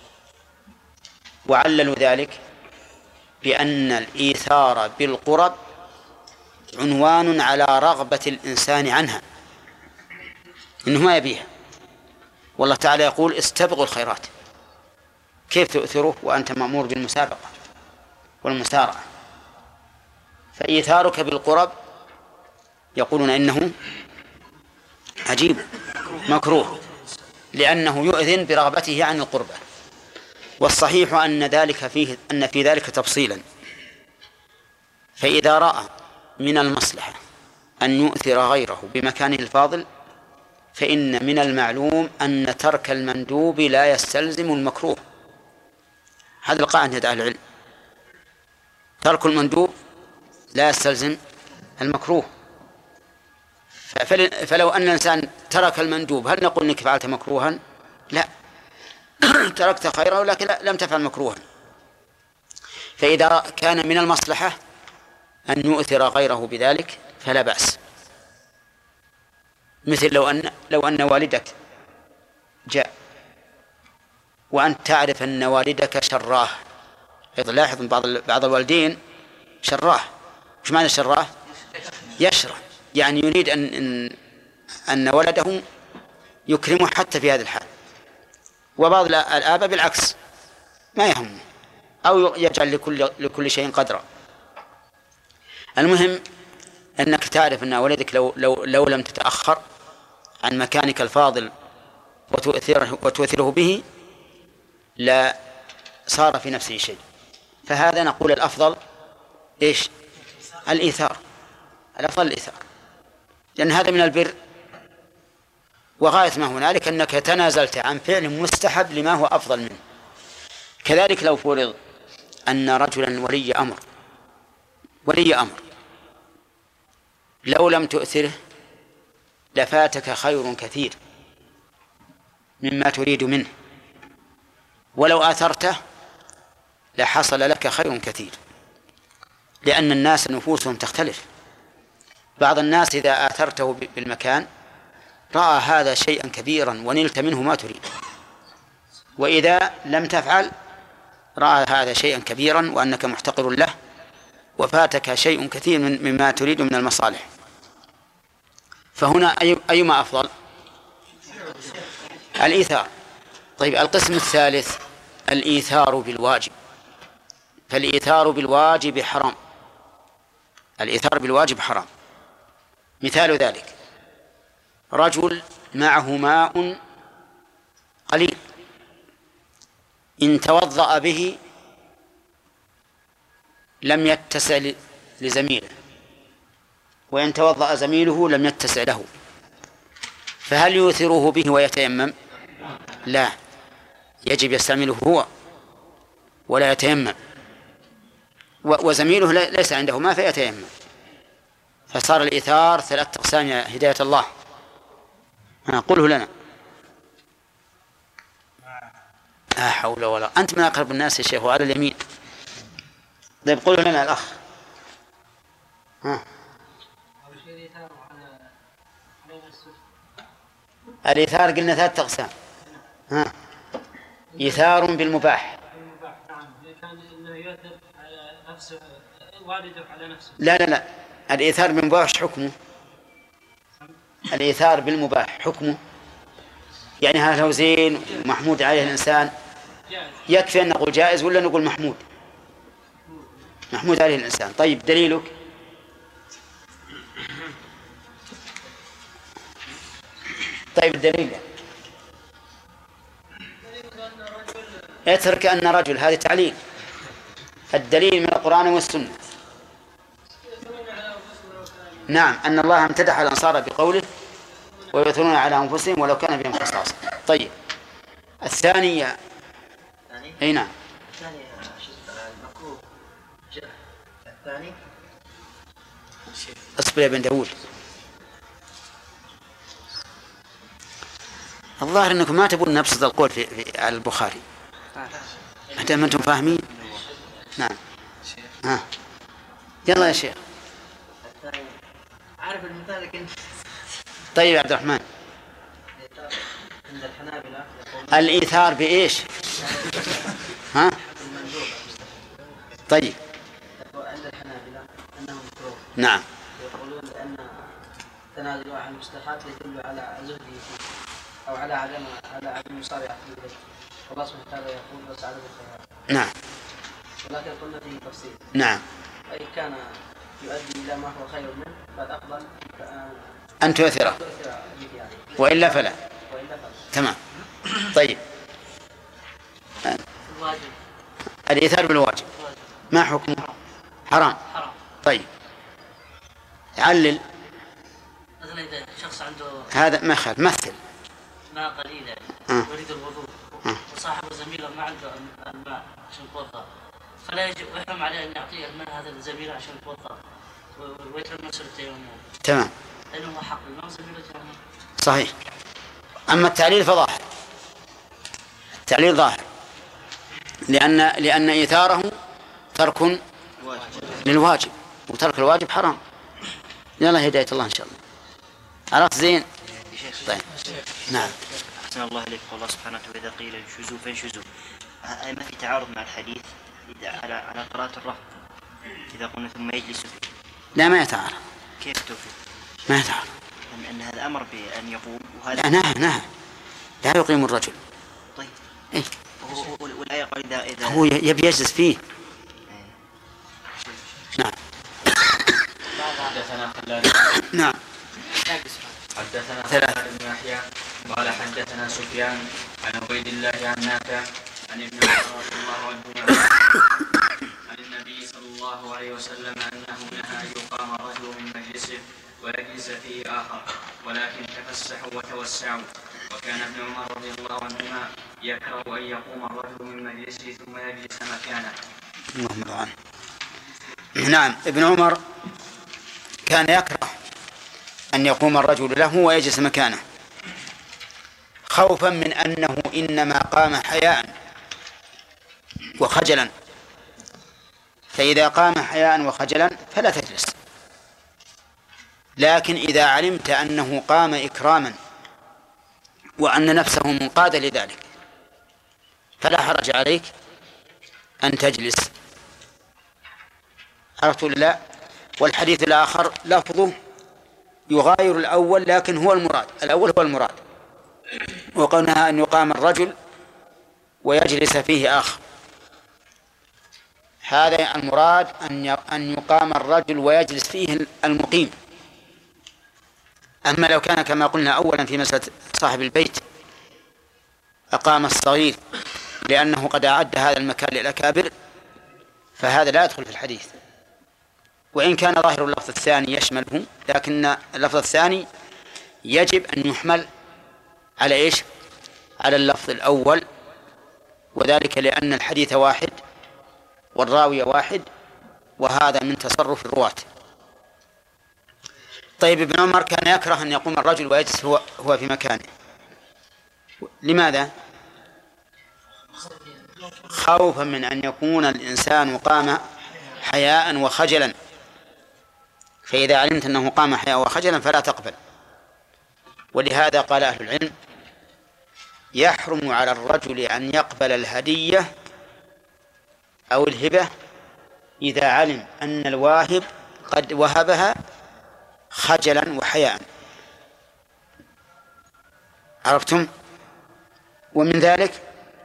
وعللوا ذلك بأن الإيثار بالقرب عنوان على رغبة الإنسان عنها، إنه ما يبيها. والله تعالى يقول استبقوا الخيرات، كيف تؤثره وأنت مأمور بالمسابقة والمسارعة؟ فإيثارك بالقرب يقولون إنه عجيب مكروه، لأنه يؤذن برغبته عن القربة. والصحيح أن ذلك فيه أن في ذلك تفصيلا. فإذا رأى من المصلحة أن يؤثر غيره بمكانه الفاضل، فإن من المعلوم أن ترك المندوب لا يستلزم المكروه. هذا القاعدة أهل العلم، ترك المندوب لا يستلزم المكروه. فلو أن الإنسان ترك المندوب هل نقول إنك فعلت مكروها؟ لا، تركت خيرا ولكن لم تفعل مكروها. فإذا كان من المصلحة أن يؤثر غيره بذلك فلا بأس. مثل لو أن لو أن والدك جاء وأنت تعرف أن والدك شراه. لاحظ بعض بعض الوالدين شراه. إيش معنى شراه؟ يشرح، يعني يريد أن أن, أن ولده يكرمه حتى في هذا الحال. وبعض الآباء بالعكس ما يهمه، أو يجعل لكل لكل شيء قدرا. المهم أنك تعرف أن ولدك لو لو لو لم تتأخر عن مكانك الفاضل وتؤثره وتؤثره به لا صار في نفسه شيء. فهذا نقول الأفضل إيش؟ الإيثار. الأفضل الإيثار، لأن هذا من البر. وغاية ما هنالك أنك تنازلت عن فعل مستحب لما هو أفضل منه. كذلك لو فرض أن رجلا ولي أمر ولي أمر لو لم تؤثره لفاتك خير كثير مما تريد منه، ولو آثرته لحصل لك خير كثير، لأن الناس نفوسهم تختلف. بعض الناس إذا آثرته بالمكان رأى هذا شيئا كبيرا ونلت منه ما تريد، وإذا لم تفعل رأى هذا شيئا كبيرا وأنك محتقر له وفاتك شيء كثير مما تريد من المصالح. فهنا أي أيما أفضل؟ الإيثار. طيب القسم الثالث الإيثار بالواجب. فالإيثار بالواجب حرام. الإيثار بالواجب حرام. مثال ذلك رجل معه ماء قليل إن توضأ به لم يتسع لزميله، وإن توضأ زميله لم يتسع له، فهل يؤثره به ويتيمم؟ لا، يجب يستعمله هو ولا يتيمم، وزميله ليس عنده ما فيتيمم. فصار الإيثار ثلاث أقسام يا هداية الله. قله لنا. لا حول ولا، أنت من أقرب الناس يا شيخ وعلى اليمين. طيب قله لنا الأخ. ها. الإيثار قلنا ثلاث أقسام. ها. إيثار بالمباح. لا لا لا، الإيثار بالمباح حكمه. الإيثار بالمباح حكمه يعني هل هو زين محمود عليه الإنسان؟ يكفي أن نقول جائز ولا نقول محمود؟ محمود عليه الإنسان. طيب دليلك؟ طيب الدليل اترك أن رجل، هذه تعليل. الدليل من القرآن والسنة. نعم، أن الله امتدح الأنصار بقوله ويؤثرون على أنفسهم ولو كان بهم خصاصة. طيب الثانية أي نعم الثاني المكروه الثاني اصبر يا بن داود. الظاهر أنكم ما تبون نبسط القول في, في على البخاري حتى ما أنتم فاهمين. نعم ها يلا يا شيخ. عارف المثال لكن طيب يا عبد الرحمن. الإيثار بإيش؟ ها؟ طيب. عند الحنابلة أنه مكروه. نعم. يقولون أن تنازل عن المستحب يدل على زهده أو على عدم على عدم المصارعة فيه. الله سبحانه وتعالى يقول بس على الخيرات. نعم. ولكن قلنا فيه تفصيل. نعم. أي كان يؤدي إلى ما هو خير منه فالأفضل أن تؤثره وإلا فلا. تمام. طيب الإيثار بالواجب ما حكمه؟ حرام. طيب علل. مثلا إذا شخص عنده هذا ما خالف مثل ماء قليل يريد الوضوء وصاحب زميله ما عنده الماء عشان يتوضأ، فلا يجب يحرم عليه أن يعطيه الماء هذا الزميل عشان يتوضأ ويترك نفسه للتيمم. تمام. لأنه هو حق الماء زميله التيمم. صحيح. أما التعليل فظاهر. التعليل ظاهر لأن لأن إيثاره ترك للواجب وترك الواجب حرام. يلا هداية الله إن شاء الله. عرفت زين؟ طيب. نعم. أحسن الله إليك. والله سبحانه وتعالى إذا قيل انشزوا فانشزوا، ما في تعارض مع الحديث على على قراءة الرهط إذا قلنا ثم يجلس فيه؟ لا ما يتعارض. كيف توفيق؟ ما يتعارض. أن, أن هذا أمر بأن يقوم وهذا لا نعم نعم لا يقيم الرجل. طيب. إيه؟ والآية قال إذا إذا هو يبي يجلس فيه. نعم. حدثنا خلاد. نعم. حدثنا خلاد بن يحيى قال حدثنا سفيان عن عبيد الله عن نافع عن ابن عمر رضي الله عنهما عن النبي صلى الله عليه وسلم أنه نهى أن يقام الرجل من مجلسه ويجلس فيه آخر ولكن تفسحوا وتوسعوا. وكان ابن عمر رضي الله عنهما يكره أن يقوم الرجل من مجلسه ثم يجلس مكانه. اللهم عنه. نعم ابن عمر كان يكره أن يقوم الرجل له ويجلس مكانه خوفا من أنه إنما قام حياء وخجلا، فإذا قام حياء وخجلا فلا تجلس. لكن إذا علمت أنه قام إكراما وأن نفسه منقادة لذلك فلا حرج عليك أن تجلس. عرفت ولا لا؟ والحديث الآخر لفظه يغاير الأول لكن هو المراد، الأول هو المراد. وقولها أن يقام الرجل ويجلس فيه آخر. هذا المراد أن يقام الرجل ويجلس فيه المقيم. أما لو كان كما قلنا أولا في مسألة صاحب البيت أقام الصغير لأنه قد أعد هذا المكان للأكابر فهذا لا يدخل في الحديث، وإن كان ظاهر اللفظ الثاني يشمله، لكن اللفظ الثاني يجب أن يحمل على إيش؟ على اللفظ الأول، وذلك لأن الحديث واحد والراوي واحد، وهذا من تصرف الرواة. طيب ابن عمر كان يكره أن يقوم الرجل ويجلس هو, هو في مكانه. لماذا؟ خوفا من أن يكون الإنسان قام حياء وخجلا، فإذا علمت أنه قام حياء وخجلا فلا تقبل. ولهذا قال أهل العلم يحرم على الرجل أن يقبل الهدية أو الهبة إذا علم أن الواهب قد وهبها خجلا وحياء. عرفتم؟ ومن ذلك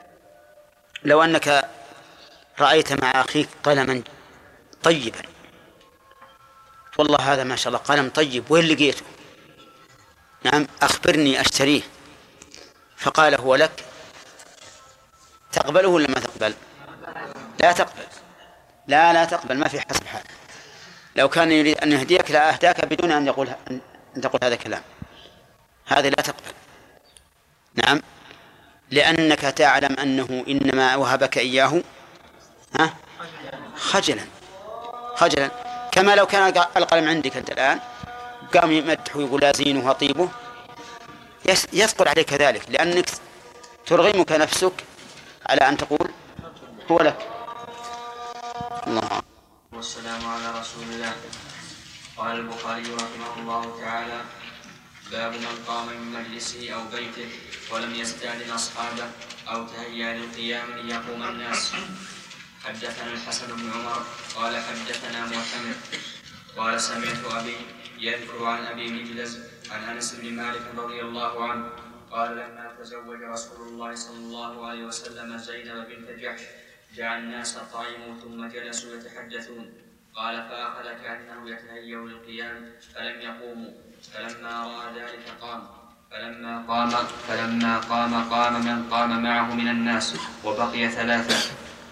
لو أنك رأيت مع أخيك قلما طيبا، والله هذا ما شاء الله قلم طيب، وين لقيته؟ نعم أخبرني أشتريه، فقال هو لك، تقبله ولا ما تقبل؟ لا تقبل، لا لا تقبل، ما في حسب حال. لو كان يريد أن يهديك لا أهداك بدون أن يقول أن تقول هذا الكلام، هذا لا تقبل. نعم، لأنك تعلم أنه إنما وهبك إياه ها خجلا خجلا كما لو كان القلم عندك أنت الآن قام يمدح ويقول أزينه طيبه، يثقل عليك ذلك، لأنك ترغمك نفسك على أن تقول هو لك. الله. والسلام على رسول الله. قال البخاري رحمه الله تعالى: باب من قام من مجلسه أو بيته ولم يستأذن أصحابه أو تهيأ للقيام ليقوم الناس. حدثنا الحسن بن عمر قال حدثنا معتمر قال سمعت أبي يذكر عن أبي مجلس عن أنس بن مالك رضي الله عنه قال: لما تزوج رسول الله صلى الله عليه وسلم زينب بنت جحش دعا الناس قائموا ثم جلسوا يتحدثون. قال: فأخذ كأنه يتهيأ للقيام فلم يقوموا، فلما رأى ذلك قام، فلما قام فلما قام قام من قام معه من الناس وبقي ثلاثة.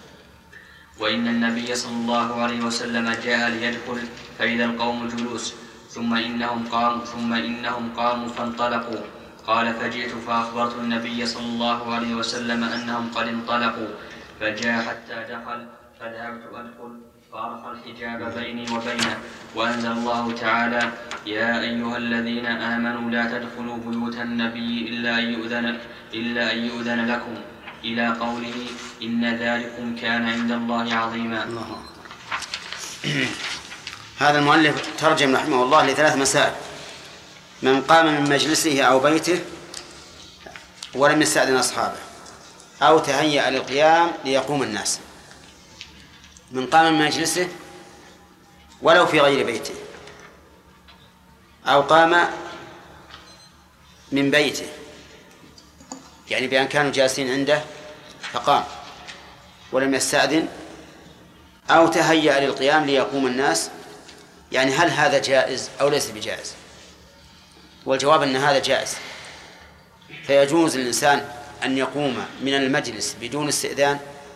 وإن النبي صلى الله عليه وسلم جاء ليدخل فإذا القوم جلوس، ثم إنهم قاموا ثم إنهم قاموا فانطلقوا. قال: فجئت فأخبرت النبي صلى الله عليه وسلم أنهم قد انطلقوا، فجاء حتى دخل فذهبت أدخل فأرخى الحجاب بيني وبينه، وأنزل الله تعالى: يا أيها الذين آمنوا لا تدخلوا بيوت النبي إلا أن يؤذن إلا أن يؤذن لكم، إلى قوله: إن ذلكم كان عند الله عظيما. الله. هذا المؤلف ترجم رحمه الله لثلاث مسائل: من قام من مجلسه أو بيته ولم يستأذن أصحابه، أو تهيأ للقيام ليقوم الناس. من قام من مجلسه ولو في غير بيته، أو قام من بيته يعني بأن كانوا جالسين عنده فقام ولم يستأذن، أو تهيأ للقيام ليقوم الناس، يعني هل هذا جائز أو ليس بجائز؟ والجواب أن هذا جائز، فيجوز للإنسان أن يقوم من المجلس بدون استئذان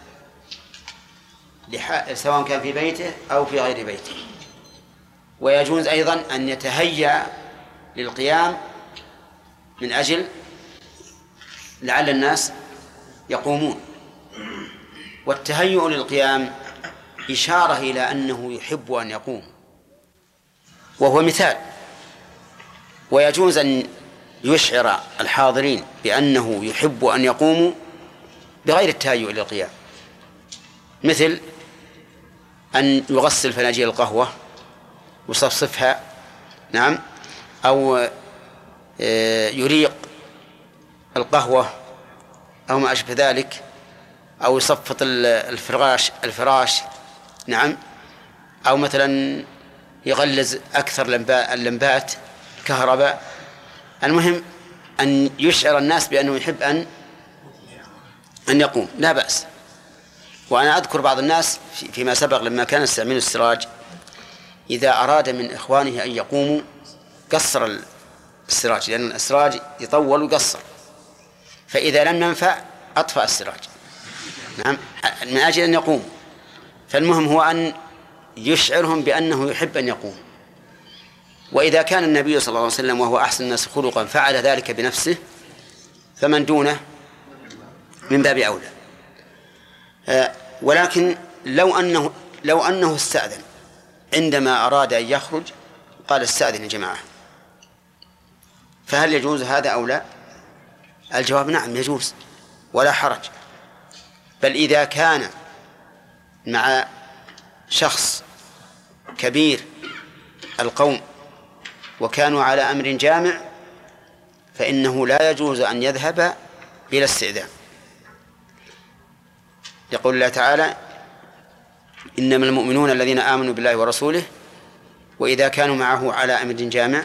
سواء كان في بيته أو في غير بيته، ويجوز أيضا أن يتهيأ للقيام من أجل لعل الناس يقومون. والتهيؤ للقيام إشارة إلى أنه يحب أن يقوم، وهو مثال. ويجوز أن يشعر الحاضرين بأنه يحب أن يقوموا بغير التهيؤ للقيام، مثل أن يغسل فناجيل القهوة ويصفصفها، نعم، أو يريق القهوة أو ما أشبه ذلك، أو يصفط الفراش الفراش نعم، أو مثلا يغلز أكثر اللمبات كهرباء. المهم أن يشعر الناس بأنه يحب أن أن يقوم لا بأس. وأنا أذكر بعض الناس فيما سبق لما كان يستعمل السراج إذا أراد من إخوانه أن يقوموا قصر السراج، لأن السراج يطول ويقصر، فإذا لم ينفع أطفأ السراج، نعم، من أجل أن يقوم. فالمهم هو أن يشعرهم بأنه يحب أن يقوم. وإذا كان النبي صلى الله عليه وسلم وهو أحسن الناس خلقا فعل ذلك بنفسه، فمن دونه من باب أولى. آه ولكن لو أنه لو أنه استأذن عندما أراد أن يخرج، قال استأذن يا جماعة، فهل يجوز هذا أو لا؟ الجواب نعم يجوز ولا حرج. بل إذا كان مع شخص كبير القوم وكانوا على أمر جامع فإنه لا يجوز أن يذهب إلى استئذان. يقول الله تعالى: إنما المؤمنون الذين آمنوا بالله ورسوله وإذا كانوا معه على أمر جامع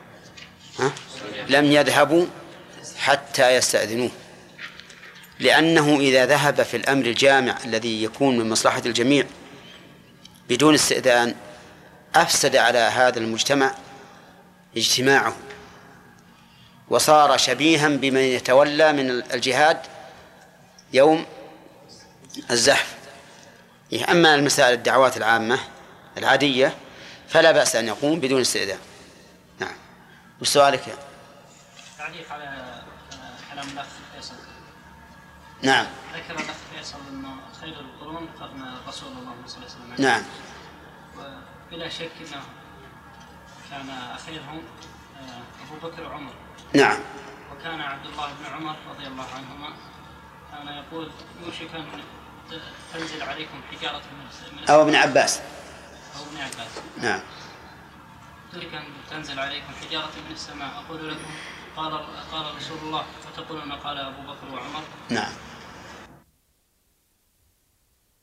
لم يذهبوا حتى يستأذنوه، لأنه إذا ذهب في الأمر الجامع الذي يكون من مصلحة الجميع بدون استئذان أفسد على هذا المجتمع اجتماعه، وصار شبيها بمن يتولى من الجهاد يوم الزحف. أما المسائل الدعوات العامة العادية فلا بأس أن يقوم بدون استئذان. نعم. وسؤالك؟ تعليق على كلام الأخ فيصل. نعم. ذكر الأخ فيصل أن خير القرون قرن رسول الله صلى الله عليه وسلم. نعم. وبلا شك أنه كان أخيرهم أبو بكر وعمر. نعم. وكان عبد الله بن عمر رضي الله عنهما كان يقول: يوشك أن تنزل عليكم حجارة من أو ابن عباس. أو ابن عباس. نعم. تلك أن تنزل عليكم حجارة من السماء، أقول لكم قال قال رسول الله، وتقولون قال أبو بكر وعمر. نعم.